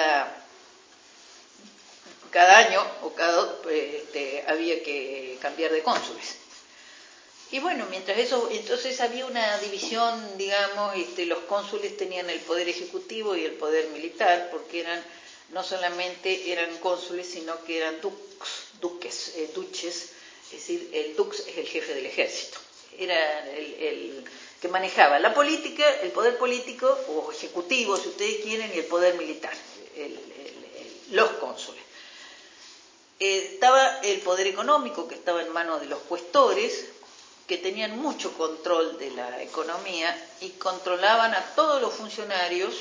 cada año o había que cambiar de cónsules. Y bueno, mientras eso, entonces había una división, digamos, los cónsules tenían el poder ejecutivo y el poder militar, porque no solamente eran cónsules, sino que eran duques, es decir, el dux es el jefe del ejército. Era el que manejaba la política, el poder político o ejecutivo, si ustedes quieren, y el poder militar, los cónsules. Estaba el poder económico, que estaba en manos de los cuestores, que tenían mucho control de la economía y controlaban a todos los funcionarios,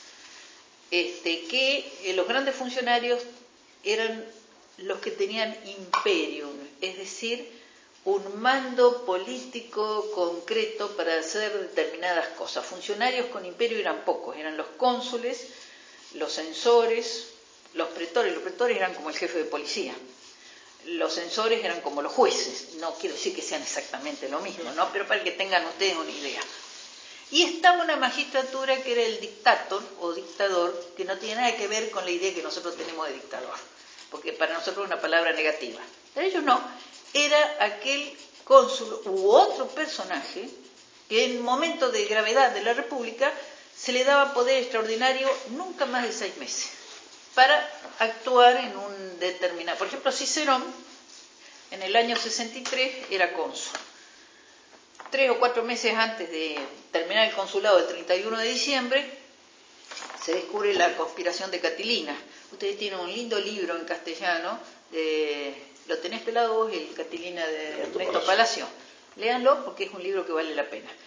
que los grandes funcionarios eran los que tenían imperium, es decir, un mando político concreto para hacer determinadas cosas. Funcionarios con imperio eran pocos, eran los cónsules, los censores, los pretores. Los pretores eran como el jefe de policía. Los censores eran como los jueces. No quiero decir que sean exactamente lo mismo, ¿no? Pero para que tengan ustedes una idea. Y estaba una magistratura que era el dictator o dictador, que no tiene nada que ver con la idea que nosotros tenemos de dictador, porque para nosotros es una palabra negativa. Para ellos no. Era aquel cónsul u otro personaje que en momentos de gravedad de la República se le daba poder extraordinario nunca más de 6 meses para actuar en un determinado... Por ejemplo, Cicerón en el año 63 era cónsul. 3 o 4 meses antes de terminar el consulado, el 31 de diciembre, se descubre la conspiración de Catilina. Ustedes tienen un lindo libro en castellano, ¿lo tenés pelado vos? El Catilina de Ernesto Palacio. Léanlo porque es un libro que vale la pena.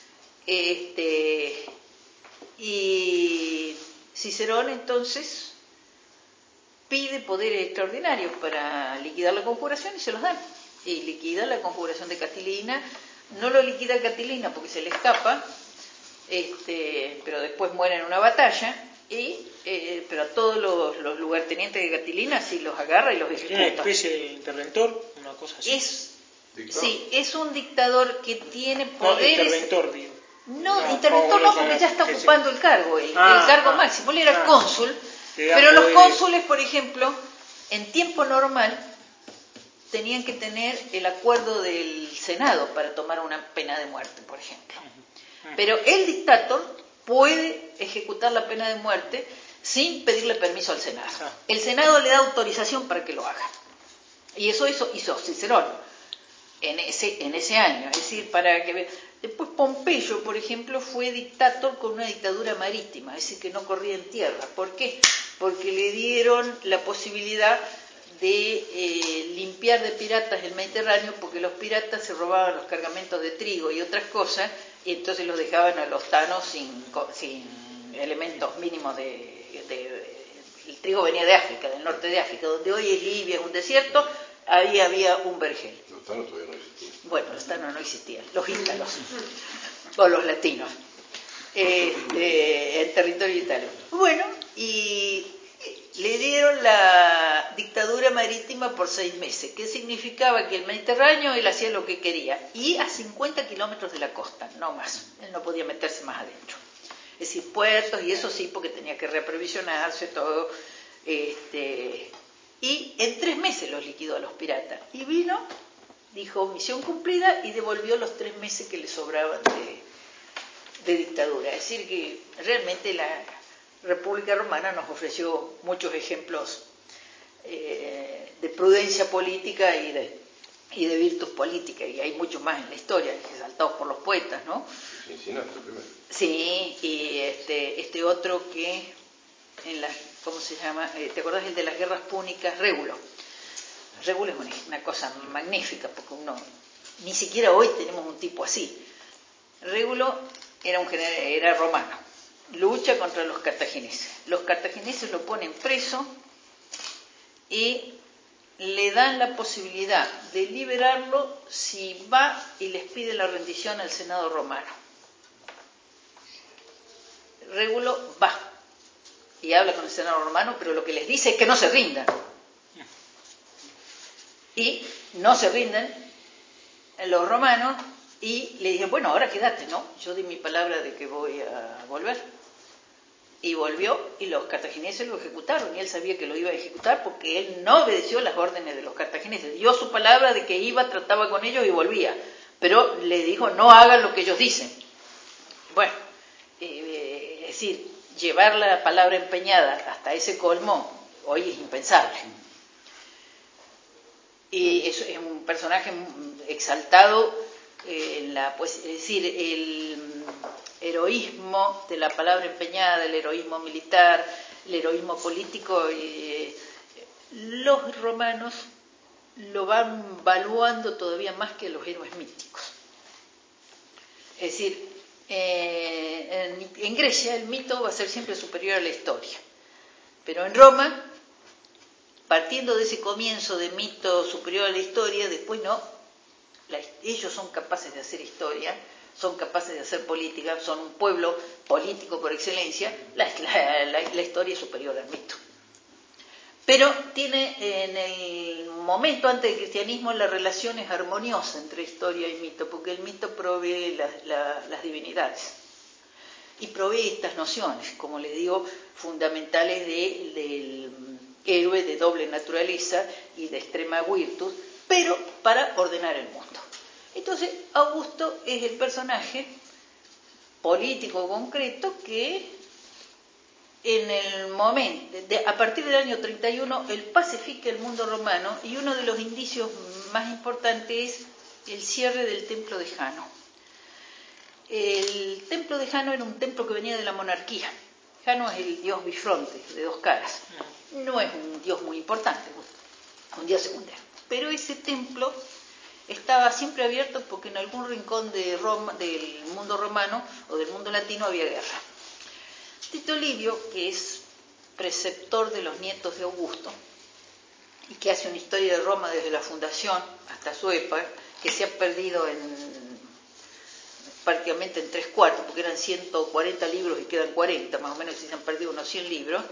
Y Cicerón entonces pide poderes extraordinarios para liquidar la conjuración y se los dan. Y liquida la conjuración de Catilina. No lo liquida Catilina porque se le escapa, pero después muere en una batalla, pero a todos los lugartenientes de Catilina sí los agarra y los ejecuta. ¿Una especie de interventor? Una cosa así. Sí, es un dictador que tiene poderes... No, interventor, digo. No, interventor no, porque ya está ocupando el cargo, el cargo máximo. Él era cónsul, pero los cónsules, por ejemplo, en tiempo normal tenían que tener el acuerdo del Senado para tomar una pena de muerte, por ejemplo. Pero el dictador puede ejecutar la pena de muerte sin pedirle permiso al Senado. El Senado le da autorización para que lo haga. Y eso hizo Cicerón en ese año. Es decir, para que... Después Pompeyo, por ejemplo, fue dictador con una dictadura marítima, es decir, que no corría en tierra. ¿Por qué? Porque le dieron la posibilidad de limpiar de piratas el Mediterráneo, porque los piratas se robaban los cargamentos de trigo y otras cosas, y entonces los dejaban a los tanos sin elementos mínimos el trigo venía de África, del norte de África, donde hoy es Libia, es un desierto. Ahí había un vergel. Los tanos todavía no existían. Bueno, los tanos no existían, los ítalos, o los latinos, en territorio italiano. Bueno, y le dieron la dictadura marítima por 6 meses, que significaba que el Mediterráneo él hacía lo que quería, y a 50 kilómetros de la costa, no más, él no podía meterse más adentro. Es decir, puertos, y eso sí, porque tenía que reaprovisionarse todo, y en 3 meses los liquidó a los piratas. Y vino, dijo, misión cumplida, y devolvió los 3 meses que le sobraban de dictadura. Es decir, que realmente la República Romana nos ofreció muchos ejemplos de prudencia política y de virtud política, y hay muchos más en la historia, exaltados por los poetas, ¿no? Cincinnati primero. Sí, y este otro que en las... ¿Cómo se llama? ¿Te acordás el de las guerras púnicas? Régulo. Régulo es una cosa magnífica, porque ni siquiera hoy tenemos un tipo así. Régulo era romano, lucha contra los cartagineses. Los cartagineses lo ponen preso y le dan la posibilidad de liberarlo si va y les pide la rendición al Senado romano. Régulo va y habla con el Senado romano, pero lo que les dice es que no se rindan. Y no se rinden los romanos, Y le dije, bueno, ahora quédate, ¿no? Yo di mi palabra de que voy a volver. Y volvió y los cartagineses lo ejecutaron. Y él sabía que lo iba a ejecutar porque él no obedeció las órdenes de los cartagineses. Dio su palabra de que iba, trataba con ellos y volvía. Pero le dijo, no hagan lo que ellos dicen. Bueno, es decir, llevar la palabra empeñada hasta ese colmo hoy es impensable. Y eso es un personaje exaltado es decir, el heroísmo de la palabra empeñada, el heroísmo militar, el heroísmo político, los romanos lo van valuando todavía más que los héroes míticos. Es decir, en Grecia el mito va a ser siempre superior a la historia, pero en Roma, partiendo de ese comienzo de mito superior a la historia, después no. Ellos son capaces de hacer historia, son capaces de hacer política, son un pueblo político por excelencia, la historia es superior al mito. Pero tiene en el momento antes del cristianismo la relación es armoniosa entre historia y mito, porque el mito provee las divinidades y provee estas nociones, como les digo, fundamentales del héroe de doble naturaleza y de extrema virtud, pero para ordenar el mundo. Entonces, Augusto es el personaje político concreto que en el momento, a partir del año 31, él pacifica el mundo romano y uno de los indicios más importantes es el cierre del templo de Jano. El templo de Jano era un templo que venía de la monarquía. Jano es el dios bifronte, de dos caras. No es un dios muy importante, un dios secundario. Pero ese templo estaba siempre abierto porque en algún rincón de Roma, del mundo romano o del mundo latino había guerra. Tito Livio, que es preceptor de los nietos de Augusto y que hace una historia de Roma desde la fundación hasta su época, que se ha perdido prácticamente en 3/4, porque eran 140 libros y quedan 40, más o menos, si se han perdido unos 100 libros.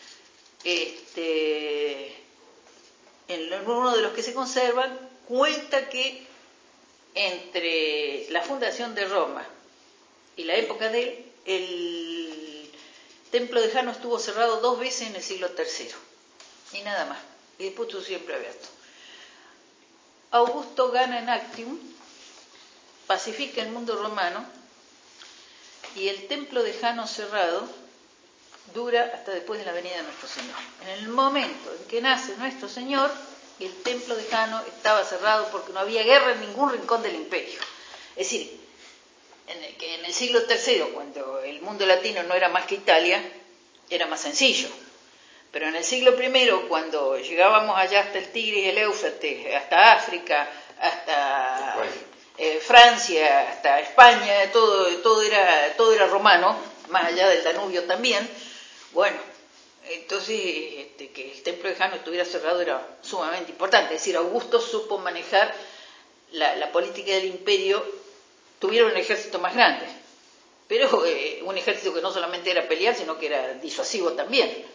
En uno de los que se conservan, cuenta que entre la fundación de Roma y la época de él, el templo de Jano estuvo cerrado 2 veces en el siglo III, y nada más, y después estuvo siempre abierto. Augusto gana en Actium, pacifica el mundo romano, y el templo de Jano cerrado dura hasta después de la venida de nuestro Señor. En el momento en que nace nuestro Señor, el templo de Jano estaba cerrado porque no había guerra en ningún rincón del imperio. Es decir, en el siglo III, cuando el mundo latino no era más que Italia, era más sencillo. Pero en el siglo I, cuando llegábamos allá hasta el Tigris y el Éufrates, hasta África, hasta Francia, hasta España, todo era romano, más allá del Danubio también. Bueno, entonces que el templo de Jano estuviera cerrado era sumamente importante. Es decir, Augusto supo manejar la política del imperio. Tuvieron un ejército más grande, pero un ejército que no solamente era pelear, sino que era disuasivo también.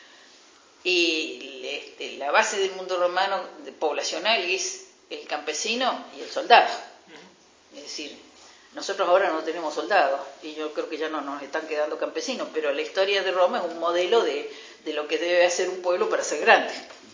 Y la base del mundo romano poblacional es el campesino y el soldado. Es decir, nosotros ahora no tenemos soldados, y yo creo que ya no nos están quedando campesinos, pero la historia de Roma es un modelo de lo que debe hacer un pueblo para ser grande.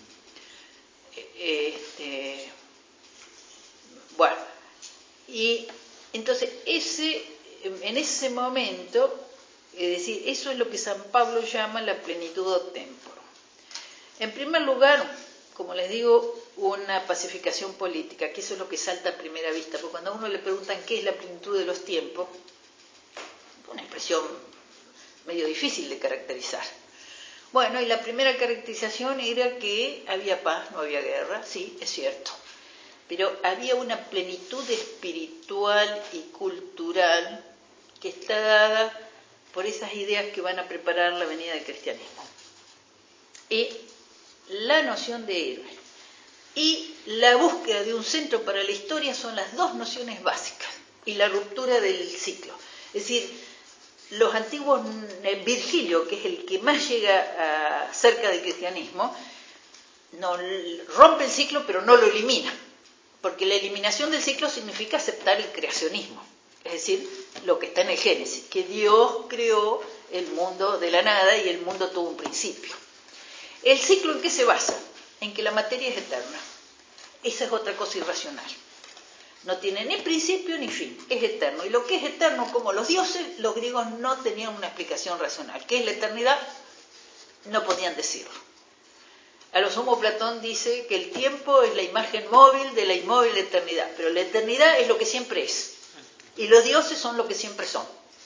Bueno, y entonces en ese momento, es decir, eso es lo que San Pablo llama la plenitud o temporo. En primer lugar, como les digo, una pacificación política, que eso es lo que salta a primera vista, porque cuando a uno le preguntan qué es la plenitud de los tiempos, una expresión medio difícil de caracterizar. Bueno, y la primera caracterización era que había paz, no había guerra, sí, es cierto, pero había una plenitud espiritual y cultural que está dada por esas ideas que van a preparar la venida del cristianismo. Y la noción de héroe y la búsqueda de un centro para la historia son las dos nociones básicas, y la ruptura del ciclo. Es decir, los antiguos, Virgilio, que es el que más llega cerca del cristianismo, no rompe el ciclo pero no lo elimina, Porque la eliminación del ciclo significa aceptar el creacionismo, es decir, lo que está en el Génesis, que Dios creó el mundo de la nada y el mundo tuvo un principio. ¿El ciclo en qué se basa? En que la materia es eterna. Esa es otra cosa irracional. No tiene ni principio ni fin, es eterno. Y lo que es eterno, como los dioses, los griegos no tenían una explicación racional. ¿Qué es la eternidad? No podían decirlo. A lo sumo Platón dice que el tiempo es la imagen móvil de la inmóvil eternidad, pero la eternidad es lo que siempre es. Y los dioses son lo que siempre son.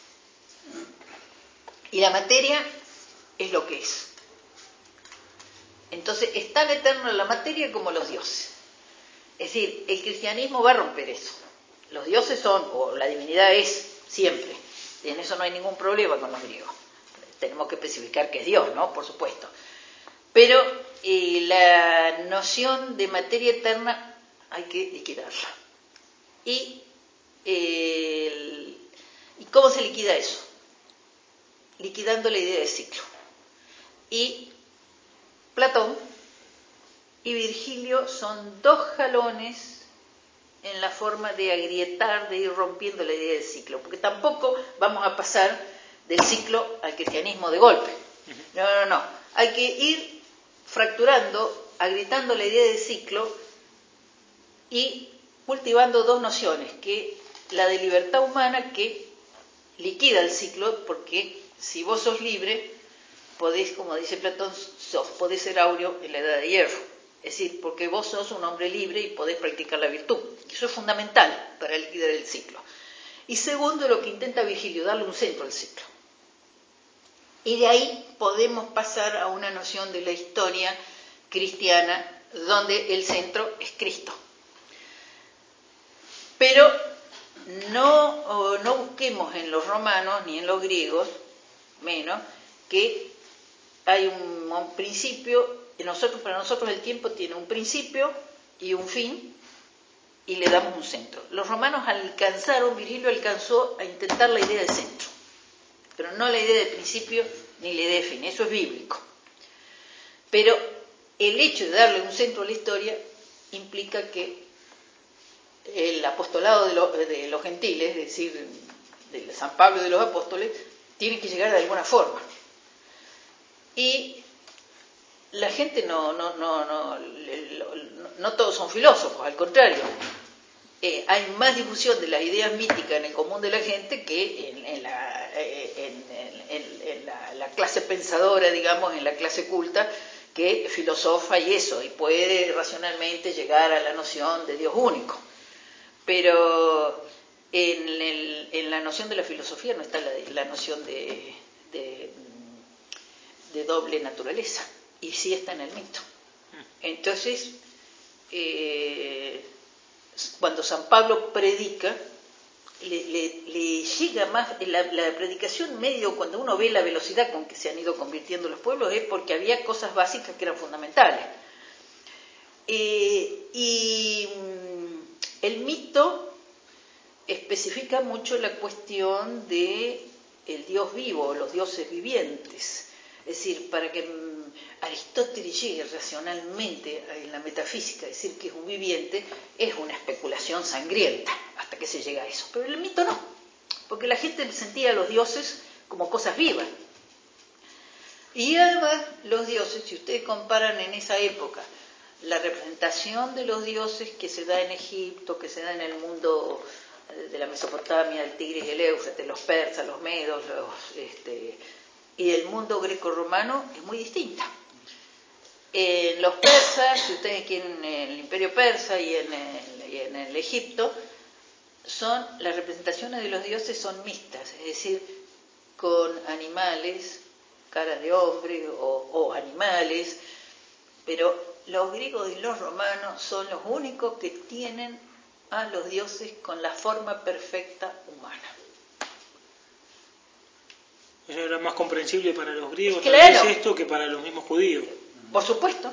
Y la materia es lo que es. Entonces es tan eterna la materia como los dioses. Es decir, el cristianismo va a romper eso. Los dioses son, o la divinidad es, siempre. Y en eso no hay ningún problema con los griegos. Tenemos que especificar que es Dios, ¿no? Por supuesto. Pero la noción de materia eterna hay que liquidarla. ¿Y cómo se liquida eso? Liquidando la idea de ciclo. Y Platón y Virgilio son dos jalones en la forma de agrietar, de ir rompiendo la idea del ciclo, porque tampoco vamos a pasar del ciclo al cristianismo de golpe. No. Hay que ir fracturando, agrietando la idea del ciclo y cultivando dos nociones, que la de libertad humana, que liquida el ciclo, porque si vos sos libre, podés, como dice Platón, podés ser áureo en la edad de hierro. Es decir, porque vos sos un hombre libre y podés practicar la virtud. Eso es fundamental para liquidar el ciclo. Y segundo, lo que intenta Virgilio, darle un centro al ciclo. Y de ahí podemos pasar a una noción de la historia cristiana donde el centro es Cristo. Pero no busquemos en los romanos ni en los griegos, menos, que hay un principio. Para nosotros el tiempo tiene un principio y un fin, y le damos un centro. Los romanos Virgilio alcanzó a intentar la idea de centro, pero no la idea de principio ni la idea de fin, eso es bíblico. Pero el hecho de darle un centro a la historia implica que el apostolado de los gentiles, es decir, de San Pablo y de los apóstoles, tiene que llegar de alguna forma. Y la gente no todos son filósofos, al contrario. Hay más difusión de las ideas místicas en el común de la gente que en la clase pensadora, digamos, en la clase culta, que filosofa y puede racionalmente llegar a la noción de Dios único. Pero en la noción de la filosofía no está la noción de doble naturaleza. Y sí está en el mito. Entonces, cuando San Pablo predica, le llega más, la predicación medio, cuando uno ve la velocidad con que se han ido convirtiendo los pueblos, es porque había cosas básicas que eran fundamentales. Y el mito especifica mucho la cuestión de el Dios vivo, los dioses vivientes. Es decir, para que Aristóteles llegue racionalmente en la metafísica a decir que es un viviente, es una especulación sangrienta hasta que se llega a eso. Pero el mito no, porque la gente sentía a los dioses como cosas vivas. Y además los dioses, si ustedes comparan en esa época la representación de los dioses que se da en Egipto, que se da en el mundo de la Mesopotamia, el Tigris y el Éufrates, los persas, los medos, y el mundo greco-romano es muy distinta. Los persas, si ustedes quieren, en el imperio persa y en el Egipto, las representaciones de los dioses son mixtas, es decir, con animales, caras de hombre o animales, pero los griegos y los romanos son los únicos que tienen a los dioses con la forma perfecta humana. Era más comprensible para los griegos, claro, tal vez esto, que para los mismos judíos. Por supuesto.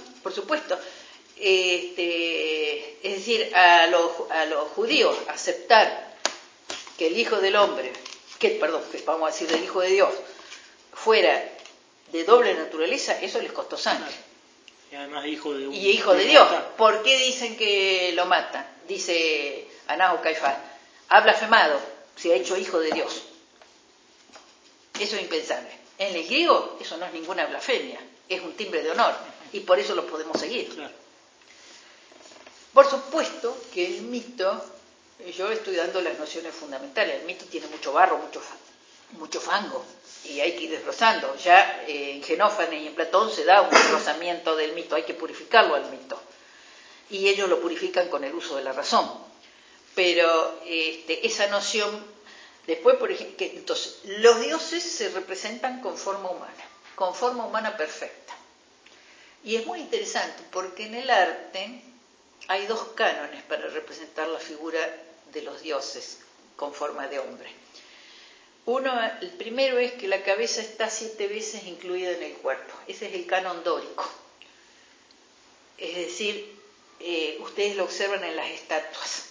Es decir, a los judíos aceptar que el Hijo del Hombre, vamos a decir del Hijo de Dios, fuera de doble naturaleza, eso les costó sangre. Y además hijo de un... Y hijo de Dios. ¿Por qué dicen que lo matan? Dice Anás o Caifás, ha blasfemado, se ha hecho hijo de Dios. Eso es impensable. En el griego eso no es ninguna blasfemia, es un timbre de honor, y por eso lo podemos seguir. Claro. Por supuesto que el mito, yo estoy dando las nociones fundamentales, el mito tiene mucho barro, mucho fango, y hay que ir desglosando. Ya en Genófanes y en Platón se da un desglosamiento del mito, hay que purificarlo al mito. Y ellos lo purifican con el uso de la razón. Pero esa noción, después, por ejemplo, entonces, los dioses se representan con forma humana perfecta. Y es muy interesante porque en el arte hay dos cánones para representar la figura de los dioses con forma de hombre. El primero es que la cabeza está 7 veces incluida en el cuerpo. Ese es el canon dórico. Es decir, ustedes lo observan en las estatuas.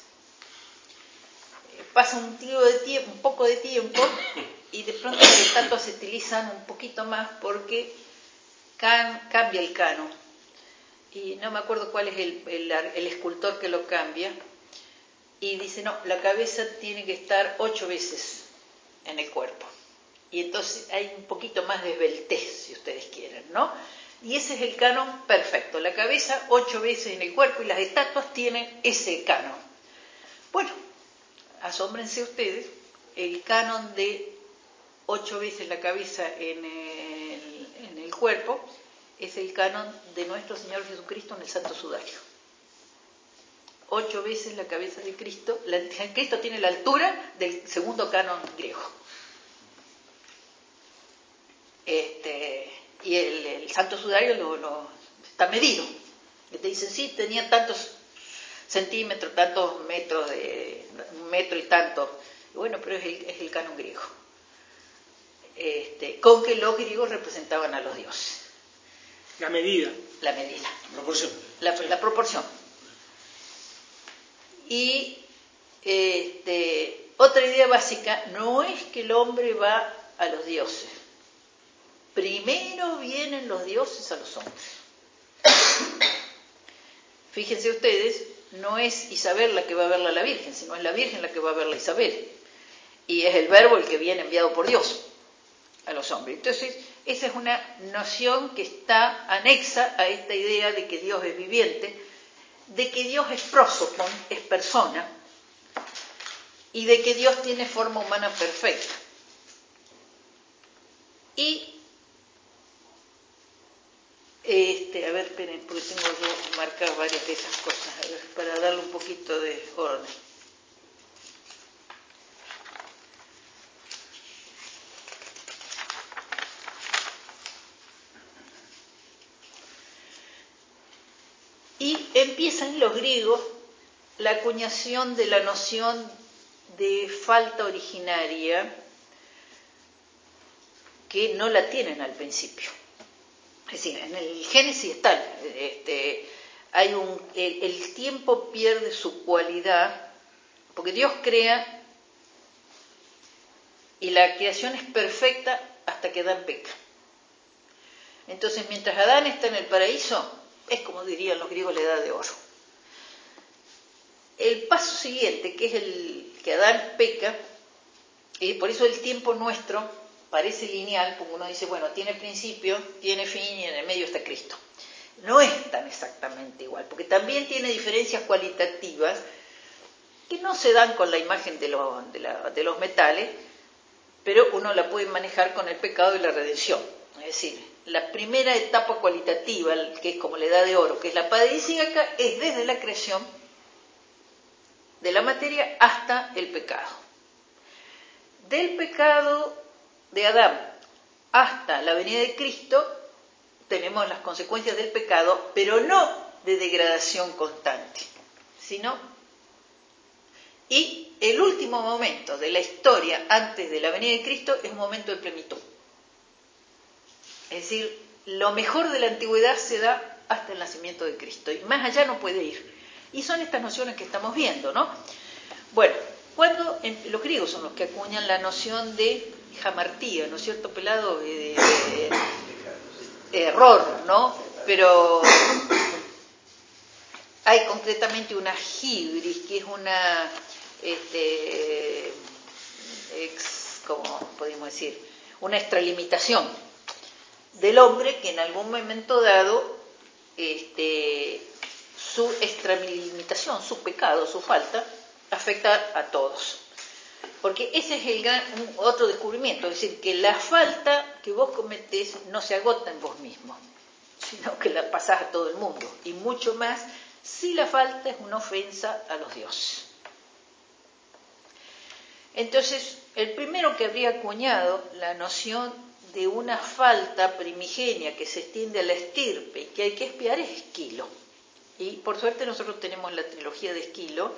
Pasa un poco de tiempo y de pronto las estatuas se utilizan un poquito más porque cambia el canon. Y no me acuerdo cuál es el escultor que lo cambia. Y dice, no, la cabeza tiene que estar 8 veces en el cuerpo. Y entonces hay un poquito más de esbeltez, si ustedes quieren, ¿no? Y ese es el canon perfecto. La cabeza 8 veces en el cuerpo y las estatuas tienen ese canon. Bueno, asómbrense ustedes, el canon de 8 veces la cabeza en el cuerpo es el canon de nuestro Señor Jesucristo en el Santo Sudario. 8 veces la cabeza de Cristo. Cristo tiene la altura del segundo canon griego. Y el Santo Sudario está medido. Y te dicen, sí, tenía tantos centímetros, tantos metros, un metro y tanto. Y bueno, pero es el canon griego. Con que los griegos representaban a los dioses. La medida. Proporción. La proporción. Y otra idea básica, no es que el hombre va a los dioses. Primero vienen los dioses a los hombres. Fíjense ustedes, no es Isabel la que va a verla a la Virgen, sino es la Virgen la que va a verla a Isabel. Y es el Verbo el que viene enviado por Dios a los hombres. Entonces, esa es una noción que está anexa a esta idea de que Dios es viviente, de que Dios es prosopon, es persona, y de que Dios tiene forma humana perfecta. Y, a ver, esperen, porque tengo yo marcadas varias de esas cosas, a ver, para darle un poquito de orden. Y empieza en los griegos la acuñación de la noción de falta originaria que no la tienen al principio. Es decir, en el Génesis está, el tiempo pierde su cualidad porque Dios crea y la creación es perfecta hasta que Adán peca. Entonces, mientras Adán está en el paraíso, es como dirían los griegos la edad de oro. El paso siguiente, que es el que Adán peca, y por eso el tiempo nuestro parece lineal, como uno dice, bueno, tiene principio, tiene fin y en el medio está Cristo. No es tan exactamente igual, porque también tiene diferencias cualitativas que no se dan con la imagen de los metales, pero uno la puede manejar con el pecado y la redención. Es decir, la primera etapa cualitativa, que es como la edad de oro, que es la paradisíaca, es desde la creación de la materia hasta el pecado. Del pecado de Adán hasta la venida de Cristo, tenemos las consecuencias del pecado, pero no de degradación constante, sino... Y el último momento de la historia antes de la venida de Cristo es un momento de plenitud. Es decir, lo mejor de la antigüedad se da hasta el nacimiento de Cristo, y más allá no puede ir. Y son estas nociones que estamos viendo, ¿no? Bueno, cuando los griegos son los que acuñan la noción de jamartía, ¿no es cierto, pelado? Error, ¿no? pero hay concretamente una hibris, que es una, ¿cómo podemos decir? Una extralimitación del hombre que en algún momento dado, su extralimitación, su pecado, su falta, afecta a todos. Porque ese es otro descubrimiento, es decir, que la falta que vos cometés no se agota en vos mismo, sino que la pasás a todo el mundo, y mucho más si la falta es una ofensa a los dioses. Entonces, el primero que habría acuñado la noción de una falta primigenia que se extiende a la estirpe y que hay que expiar es Esquilo. Y por suerte nosotros tenemos la trilogía de Esquilo,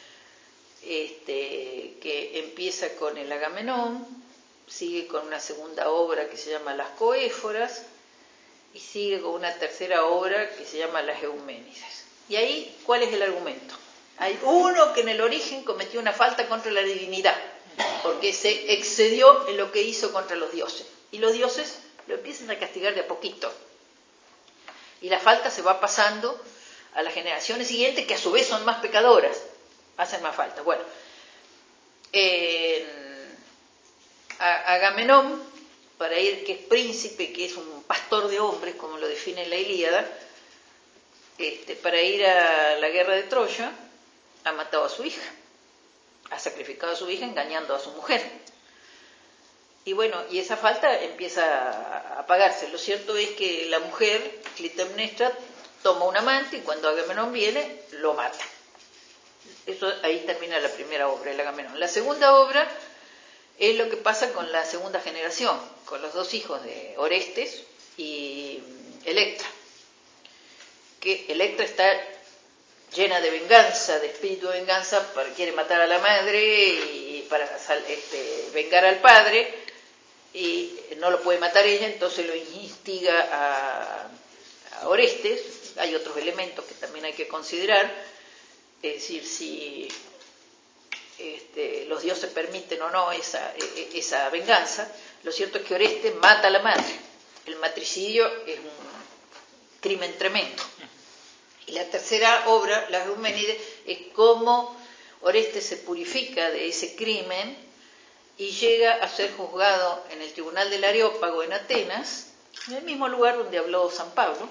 que empieza con el Agamenón, sigue con una segunda obra que se llama Las Coéforas y sigue con una tercera obra que se llama Las Euménides. Y ahí, ¿cuál es el argumento? Hay uno que en el origen cometió una falta contra la divinidad, porque se excedió en lo que hizo contra los dioses. Y los dioses lo empiezan a castigar de a poquito. Y la falta se va pasando a las generaciones siguientes, que a su vez son más pecadoras, hacen más falta. Bueno, Agamenón, que es príncipe, que es un pastor de hombres, como lo define la Ilíada, para ir a la guerra de Troya, ha matado a su hija, ha sacrificado a su hija engañando a su mujer. Y bueno, y esa falta empieza a pagarse. Lo cierto es que la mujer, Clitemnestra, toma un amante y cuando Agamenón viene, lo mata. Eso, ahí termina la primera obra, el Agamenón. La segunda obra es lo que pasa con la segunda generación, con los dos hijos de Orestes y Electra. Que Electra está llena de venganza, de espíritu de venganza, quiere matar a la madre y para vengar al padre, y no lo puede matar ella, entonces lo instiga a Orestes. Hay otros elementos que también hay que considerar, es decir, si los dioses permiten o no esa venganza. Lo cierto es que Orestes mata a la madre. El matricidio es un crimen tremendo. Y la tercera obra, Las Euménides, es cómo Orestes se purifica de ese crimen y llega a ser juzgado en el tribunal del Areópago en Atenas, en el mismo lugar donde habló San Pablo,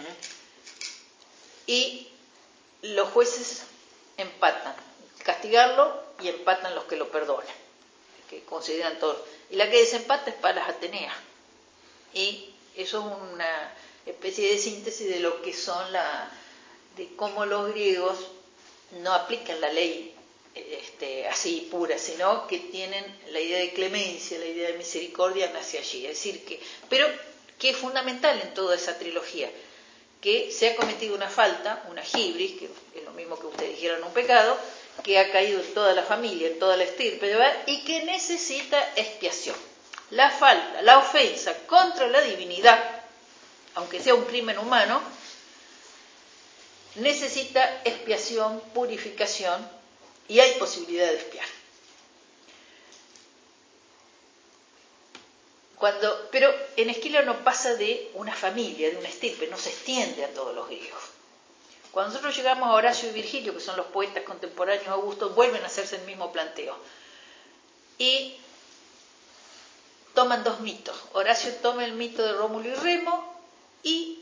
y los jueces empatan, castigarlo, y empatan los que lo perdonan, que consideran todos. Y la que desempata es Palas Atenea. Y eso es una especie de síntesis de lo que son de cómo los griegos no aplican la ley así pura, sino que tienen la idea de clemencia, la idea de misericordia nace allí. Es decir, pero que es fundamental en toda esa trilogía, que se ha cometido una falta, una hibris, que es lo mismo que ustedes dijeron, un pecado, que ha caído en toda la familia, en toda la estirpe, ¿verdad? Y que necesita expiación. La falta, la ofensa contra la divinidad, aunque sea un crimen humano, necesita expiación, purificación, y hay posibilidad de expiar. Pero en Esquilo no pasa de una familia, de una estirpe, no se extiende a todos los griegos. Cuando nosotros llegamos a Horacio y Virgilio, que son los poetas contemporáneos a Augusto, vuelven a hacerse el mismo planteo. Y toman dos mitos. Horacio toma el mito de Rómulo y Remo y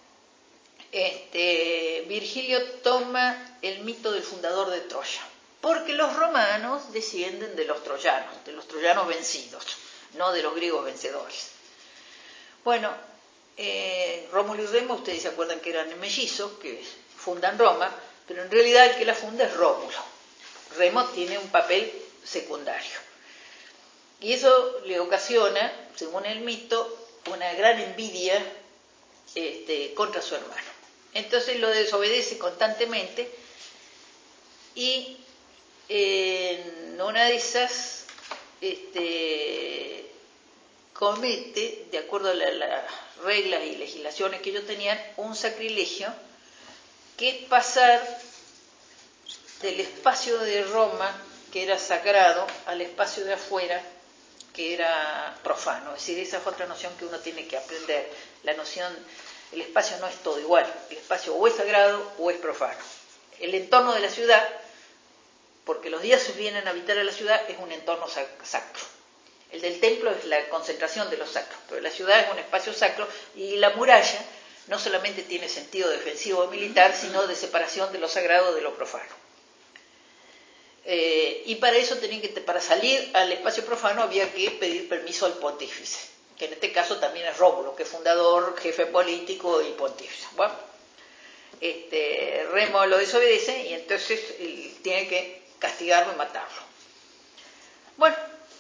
Virgilio toma el mito del fundador de Troya. Porque los romanos descienden de los troyanos vencidos, no de los griegos vencedores. Bueno, Rómulo y Remo, ustedes se acuerdan que eran mellizos, que fundan Roma, pero en realidad el que la funda es Rómulo. Remo tiene un papel secundario. Y eso le ocasiona, según el mito, una gran envidia contra su hermano. Entonces lo desobedece constantemente y en una de esas comete, de acuerdo a las reglas y legislaciones que ellos tenían, un sacrilegio, que es pasar del espacio de Roma, que era sagrado, al espacio de afuera, que era profano. Es decir, esa es otra noción que uno tiene que aprender, la noción el espacio no es todo igual, el espacio o es sagrado o es profano. El entorno de la ciudad, porque los dioses vienen a habitar a la ciudad, es un entorno sacro. El del templo es la concentración de los sacros, pero la ciudad es un espacio sacro y la muralla no solamente tiene sentido defensivo o militar, sino de separación de lo sagrado de lo profano. Y para eso para salir al espacio profano había que pedir permiso al pontífice, que en este caso también es Rómulo, que es fundador, jefe político y pontífice. Bueno, Remo lo desobedece y entonces él tiene que castigarlo y matarlo. Bueno,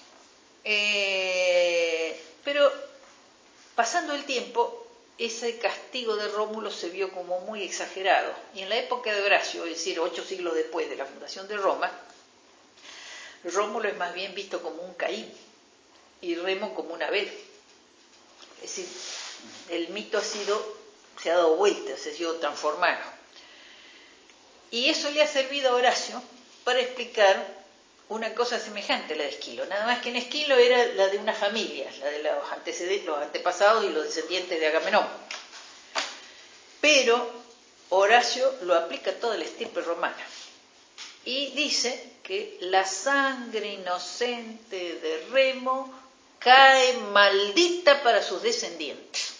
pero pasando el tiempo, ese castigo de Rómulo se vio como muy exagerado. Y en la época de Horacio, es decir, 8 siglos después de la fundación de Roma, Rómulo es más bien visto como un Caín y Remo como un Abel. Es decir, el mito se ha dado vuelta, se ha sido transformado. Y eso le ha servido a Horacio para explicar una cosa semejante a la de Esquilo, nada más que en Esquilo era la de una familia, la de los antepasados y los descendientes de Agamenón. Pero Horacio lo aplica a toda la estirpe romana y dice que la sangre inocente de Remo cae maldita para sus descendientes.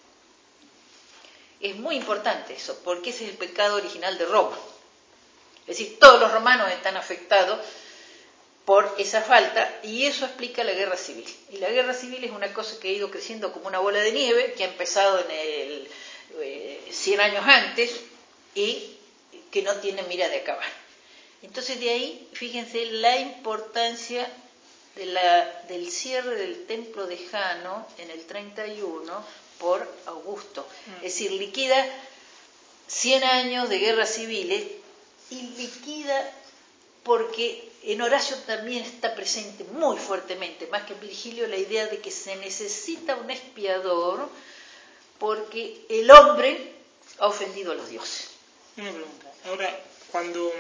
Es muy importante eso, porque ese es el pecado original de Roma. Es decir, todos los romanos están afectados por esa falta, y eso explica la guerra civil. Y la guerra civil es una cosa que ha ido creciendo como una bola de nieve, que ha empezado en el 100 años antes y que no tiene mira de acabar. Entonces de ahí, fíjense la importancia del cierre del templo de Jano en el 31 por Augusto. Es decir, liquida 100 años de guerras civiles y liquida porque en Horacio también está presente muy fuertemente, más que en Virgilio, la idea de que se necesita un expiador porque el hombre ha ofendido a los dioses. Una pregunta. Ahora, cuando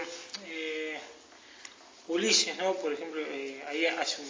Ulises, ¿no? Por ejemplo, ahí hace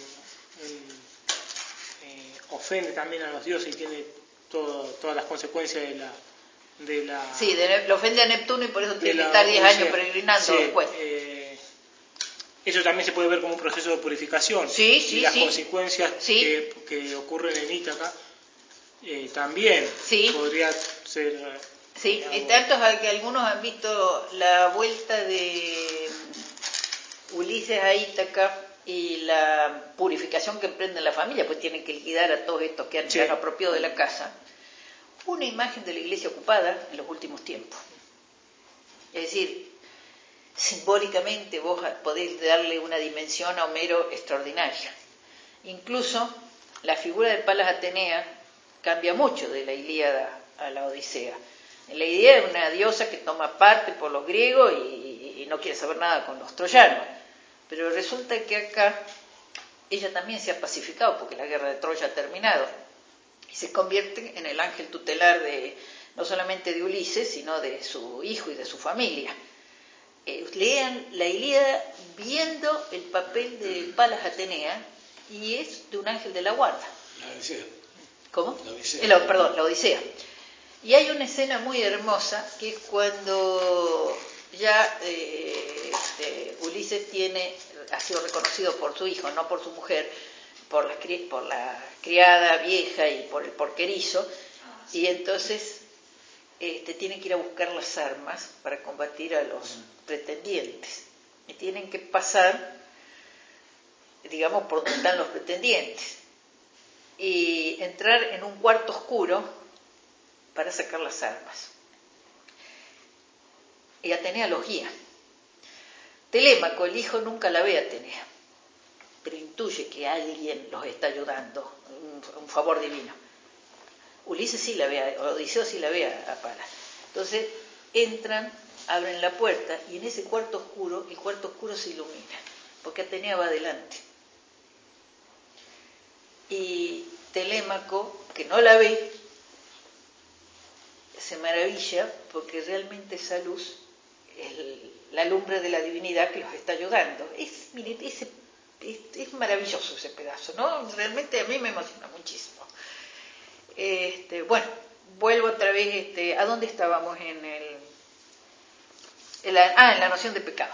ofende también a los dioses y tiene todas las consecuencias de la Sí, lo ofende a Neptuno y por eso tiene que estar 10 años peregrinando sí, después. Eso también se puede ver como un proceso de purificación. Sí, y las consecuencias que ocurren en Ítaca también podría ser... Sí, y tanto que algunos han visto la vuelta de Ulises a Ítaca y la purificación que emprende la familia, pues tienen que liquidar a todos estos que han apropiado de la casa. Una imagen de la iglesia ocupada en los últimos tiempos. Es decir, simbólicamente vos podés darle una dimensión a Homero extraordinaria. Incluso la figura de Palas Atenea cambia mucho de la Ilíada a la Odisea. En la Ilíada es una diosa que toma parte por los griegos y no quiere saber nada con los troyanos. Pero resulta que acá ella también se ha pacificado porque la guerra de Troya ha terminado y se convierte en el ángel tutelar no solamente de Ulises, sino de su hijo y de su familia. Lean la Ilíada viendo el papel de Palas Atenea y es de un ángel de la guarda. La Odisea. ¿Cómo? La Odisea. Perdón, la Odisea. Y hay una escena muy hermosa que es cuando ya Ulises ha sido reconocido por su hijo, no por su mujer, por la criada vieja y por el porquerizo, y entonces tienen que ir a buscar las armas para combatir a los pretendientes. Y tienen que pasar, digamos, por donde están los pretendientes. Y entrar en un cuarto oscuro para sacar las armas. Y Atenea los guía. Telémaco, el hijo, nunca la ve a Atenea, pero intuye que alguien los está ayudando, un favor divino. Ulises sí la ve, Odiseo sí la ve a Palas. Entonces entran, abren la puerta y en ese cuarto oscuro, el cuarto oscuro se ilumina, porque Atenea va adelante. Y Telémaco, que no la ve, se maravilla porque realmente esa luz es la lumbre de la divinidad que los está ayudando. Es maravilloso ese pedazo, ¿no? Realmente a mí me emociona muchísimo. Bueno, vuelvo otra vez, ¿a dónde estábamos? En la noción de pecado.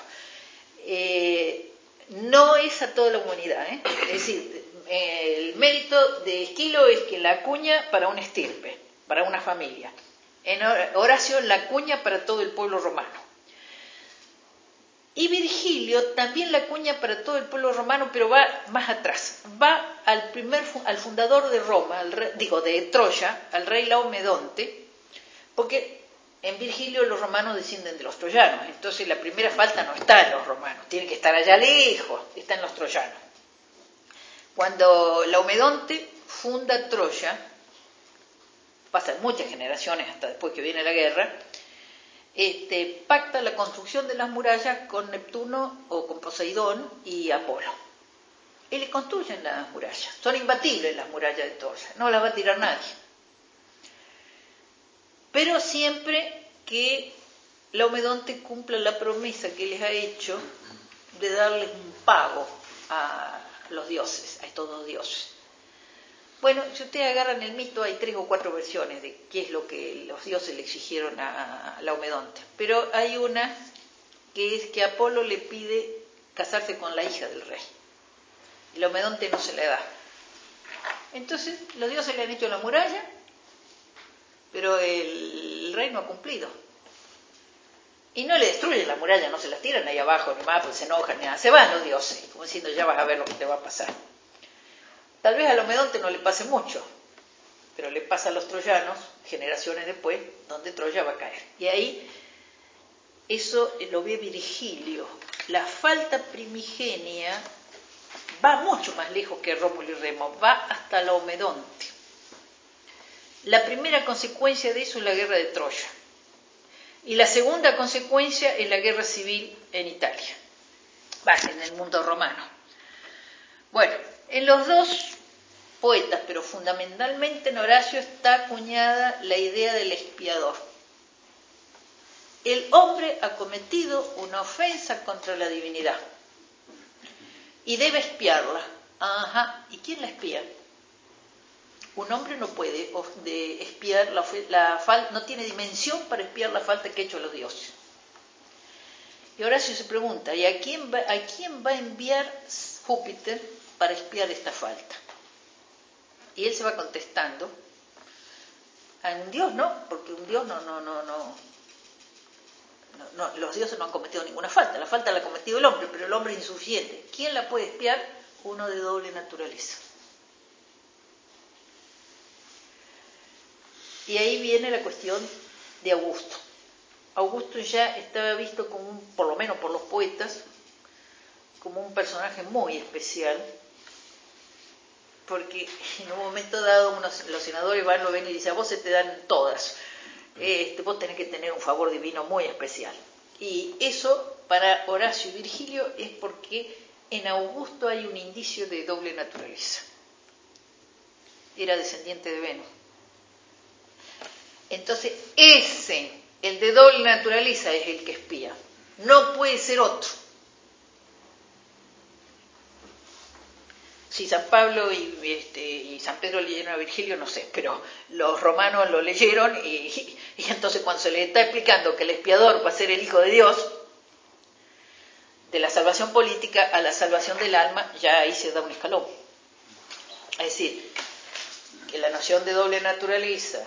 No es a toda la humanidad, es decir, el mérito de Esquilo es que la acuña para una estirpe, para una familia. En Horacio la acuña para todo el pueblo romano. Y Virgilio también la acuña para todo el pueblo romano, pero va más atrás. Va al fundador de Roma, de Troya, al rey Laomedonte, porque en Virgilio los romanos descienden de los troyanos. Entonces la primera falta no está en los romanos, tiene que estar allá lejos, está en los troyanos. Cuando Laomedonte funda Troya, pasan muchas generaciones hasta después que viene la guerra, pacta la construcción de las murallas con Neptuno o con Poseidón y Apolo. Y le construyen las murallas. Son imbatibles las murallas de Troya, no las va a tirar nadie. Pero siempre que Laomedonte cumpla la promesa que les ha hecho de darles un pago a los dioses, a estos dos dioses. Bueno, si ustedes agarran el mito, hay 3 o 4 versiones de qué es lo que los dioses le exigieron a Laomedonte. Pero hay una que es que Apolo le pide casarse con la hija del rey. Y Laomedonte no se la da. Entonces, los dioses le han hecho la muralla, pero el rey no ha cumplido. Y no le destruyen la muralla, no se la tiran ahí abajo, ni más, pues se enojan, ni nada. Se van los dioses, como diciendo, ya vas a ver lo que te va a pasar. Tal vez a Laomedonte no le pase mucho, pero le pasa a los troyanos, generaciones después, donde Troya va a caer. Y ahí, eso lo ve Virgilio. La falta primigenia va mucho más lejos que Rómulo y Remo, va hasta Laomedonte. La primera consecuencia de eso es la guerra de Troya. Y la segunda consecuencia es la guerra civil en Italia, en el mundo romano. Bueno, en los dos poetas, pero fundamentalmente en Horacio, está acuñada la idea del expiador. El hombre ha cometido una ofensa contra la divinidad y debe expiarla. Ajá, ¿y quién la expía? Un hombre no puede expiar la falta, no tiene dimensión para expiar la falta que ha hecho a los dioses. Y Horacio se pregunta, ¿y a quién va a enviar Júpiter para expiar esta falta? Y él se va contestando, a un dios no, porque un dios no, los dioses no han cometido ninguna falta, la falta la ha cometido el hombre, pero el hombre es insuficiente. ¿Quién la puede expiar? Uno de doble naturaleza. Y ahí viene la cuestión de Augusto. Augusto ya estaba visto como por lo menos por los poetas, como un personaje muy especial, porque en un momento dado los senadores van, lo ven y dicen, a vos se te dan todas, vos tenés que tener un favor divino muy especial. Y eso para Horacio y Virgilio es porque en Augusto hay un indicio de doble naturaleza. Era descendiente de Venus. Entonces el de doble naturaleza es el que espía, no puede ser otro. Si San Pablo y San Pedro leyeron a Virgilio, no sé, pero los romanos lo leyeron y entonces cuando se les está explicando que el expiador va a ser el Hijo de Dios, de la salvación política a la salvación del alma, ya ahí se da un escalón. Es decir, que la noción de doble naturaleza,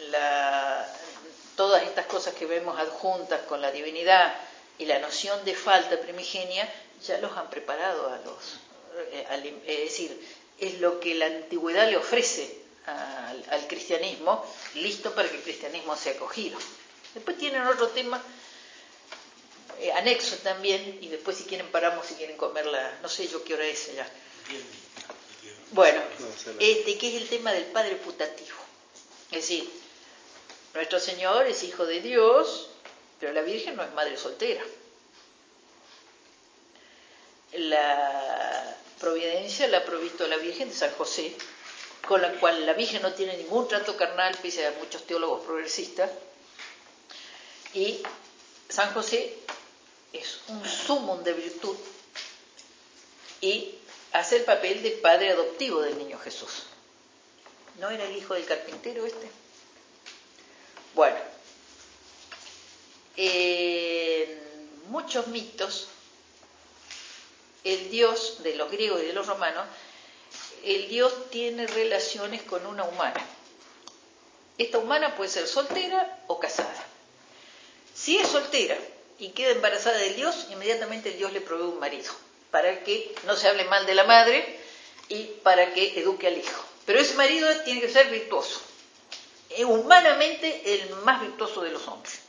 todas estas cosas que vemos adjuntas con la divinidad y la noción de falta primigenia, ya los han preparado a los... Es decir, es lo que la antigüedad le ofrece al cristianismo, listo para que el cristianismo sea acogido. Después tienen otro tema anexo también, y después si quieren paramos, si quieren comerla, no sé yo qué hora es ya. Bueno, que es el tema del padre putativo. Es decir, nuestro Señor es hijo de Dios, pero la Virgen no es madre soltera. La providencia la ha provisto a la Virgen de San José, con la cual la Virgen no tiene ningún trato carnal, pese a muchos teólogos progresistas, y San José es un sumum de virtud y hace el papel de padre adoptivo del niño Jesús. ¿No era el hijo del carpintero este? Bueno, en muchos mitos, el dios de los griegos y de los romanos, el dios tiene relaciones con una humana. Esta humana puede ser soltera o casada. Si es soltera y queda embarazada del dios, inmediatamente el dios le provee un marido, para que no se hable mal de la madre y para que eduque al hijo. Pero ese marido tiene que ser virtuoso, humanamente el más virtuoso de los hombres.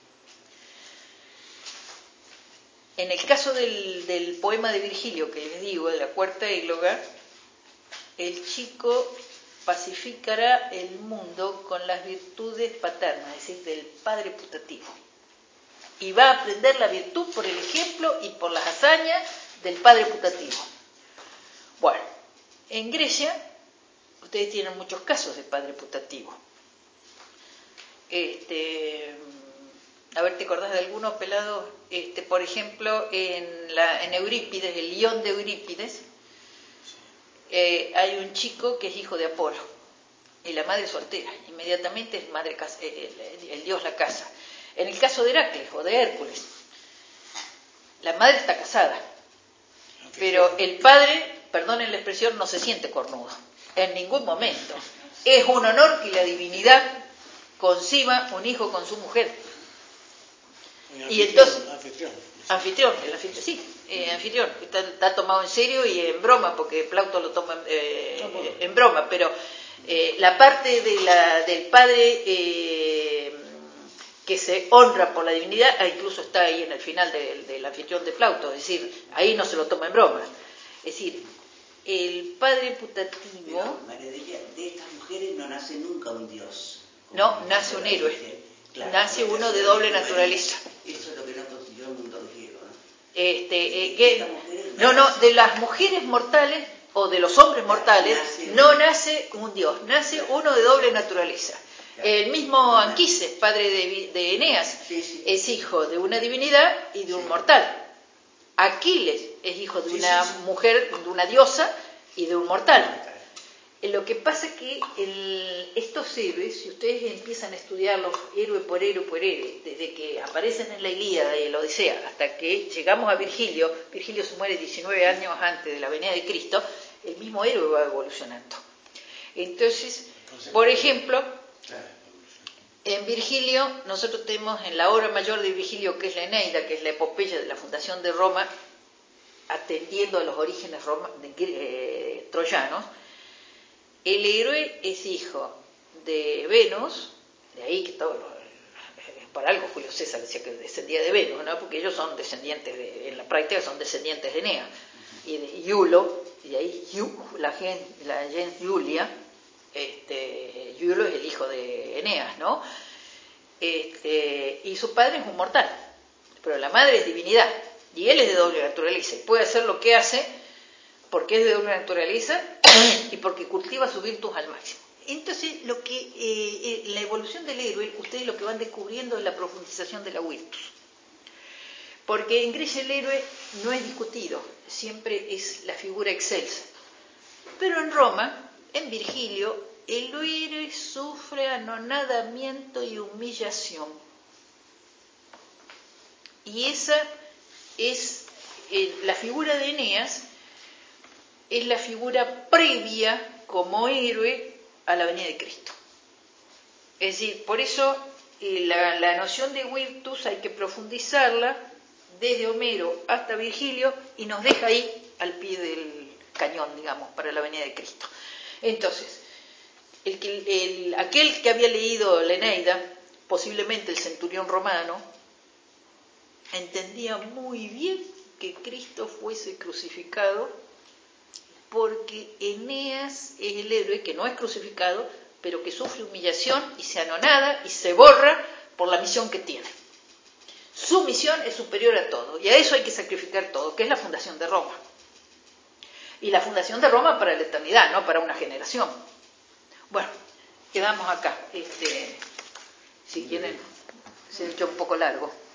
En el caso del poema de Virgilio, que les digo, de la cuarta égloga, el chico pacificará el mundo con las virtudes paternas, es decir, del padre putativo. Y va a aprender la virtud por el ejemplo y por las hazañas del padre putativo. Bueno, en Grecia, ustedes tienen muchos casos de padre putativo. A ver, ¿te acordás de algunos, Pelado? Por ejemplo, en Eurípides, el Ión de Eurípides, hay un chico que es hijo de Apolo y la madre soltera. Inmediatamente el dios la casa. En el caso de Heracles o de Hércules, la madre está casada, pero el padre, perdonen la expresión, no se siente cornudo en ningún momento. Es un honor que la divinidad conciba un hijo con su mujer. Y entonces, anfitrión, está tomado en serio y en broma, porque Plauto lo toma en broma, pero la parte del padre que se honra por la divinidad, incluso está ahí en el final del anfitrión de Plauto, es decir, ahí no se lo toma en broma. Es decir, el padre putativo... Pero, María de estas mujeres no nace nunca un dios. No, nace un héroe. Claro, nace uno de doble naturaleza. Eso es lo que no consiguió el mundo griego, ¿no? No, de las mujeres mortales o de los hombres mortales no nace un dios, nace uno de doble naturaleza. El mismo Anquises, padre de Eneas, es hijo de una divinidad y de un mortal. Aquiles es hijo de una mujer, de una diosa y de un mortal. Lo que pasa es que estos héroes, si ustedes empiezan a estudiarlos héroe por héroe, desde que aparecen en la Ilíada y la Odisea hasta que llegamos a Virgilio se muere 19 años antes de la venida de Cristo, el mismo héroe va evolucionando. Entonces, por ejemplo, en Virgilio, nosotros tenemos en la obra mayor de Virgilio, que es la Eneida, que es la epopeya de la fundación de Roma, atendiendo a los orígenes troyanos. El héroe es hijo de Venus, de ahí que por algo Julio César decía que descendía de Venus, ¿no? Porque ellos son descendientes, en la práctica son descendientes de Eneas, y de Iulo, y de ahí la gens Julia, Iulo es el hijo de Eneas, ¿no? Y su padre es un mortal, pero la madre es divinidad, y él es de doble naturaleza, y puede hacer lo que hace porque es de doble naturaleza y porque cultiva su virtud al máximo. Entonces, la evolución del héroe, ustedes lo que van descubriendo es la profundización de la virtus. Porque en Grecia el héroe no es discutido, siempre es la figura excelsa. Pero en Roma, en Virgilio, el héroe sufre anonadamiento y humillación. Y esa es la figura de Eneas, es la figura previa como héroe a la venida de Cristo. Es decir, por eso la noción de virtus hay que profundizarla desde Homero hasta Virgilio y nos deja ahí al pie del cañón, digamos, para la venida de Cristo. Entonces, aquel que había leído la Eneida, posiblemente el centurión romano, entendía muy bien que Cristo fuese crucificado, porque Eneas es el héroe que no es crucificado, pero que sufre humillación y se anonada y se borra por la misión que tiene. Su misión es superior a todo, y a eso hay que sacrificar todo, que es la fundación de Roma. Y la fundación de Roma para la eternidad, no para una generación. Bueno, quedamos acá. Si quieren, se ha hecho un poco largo.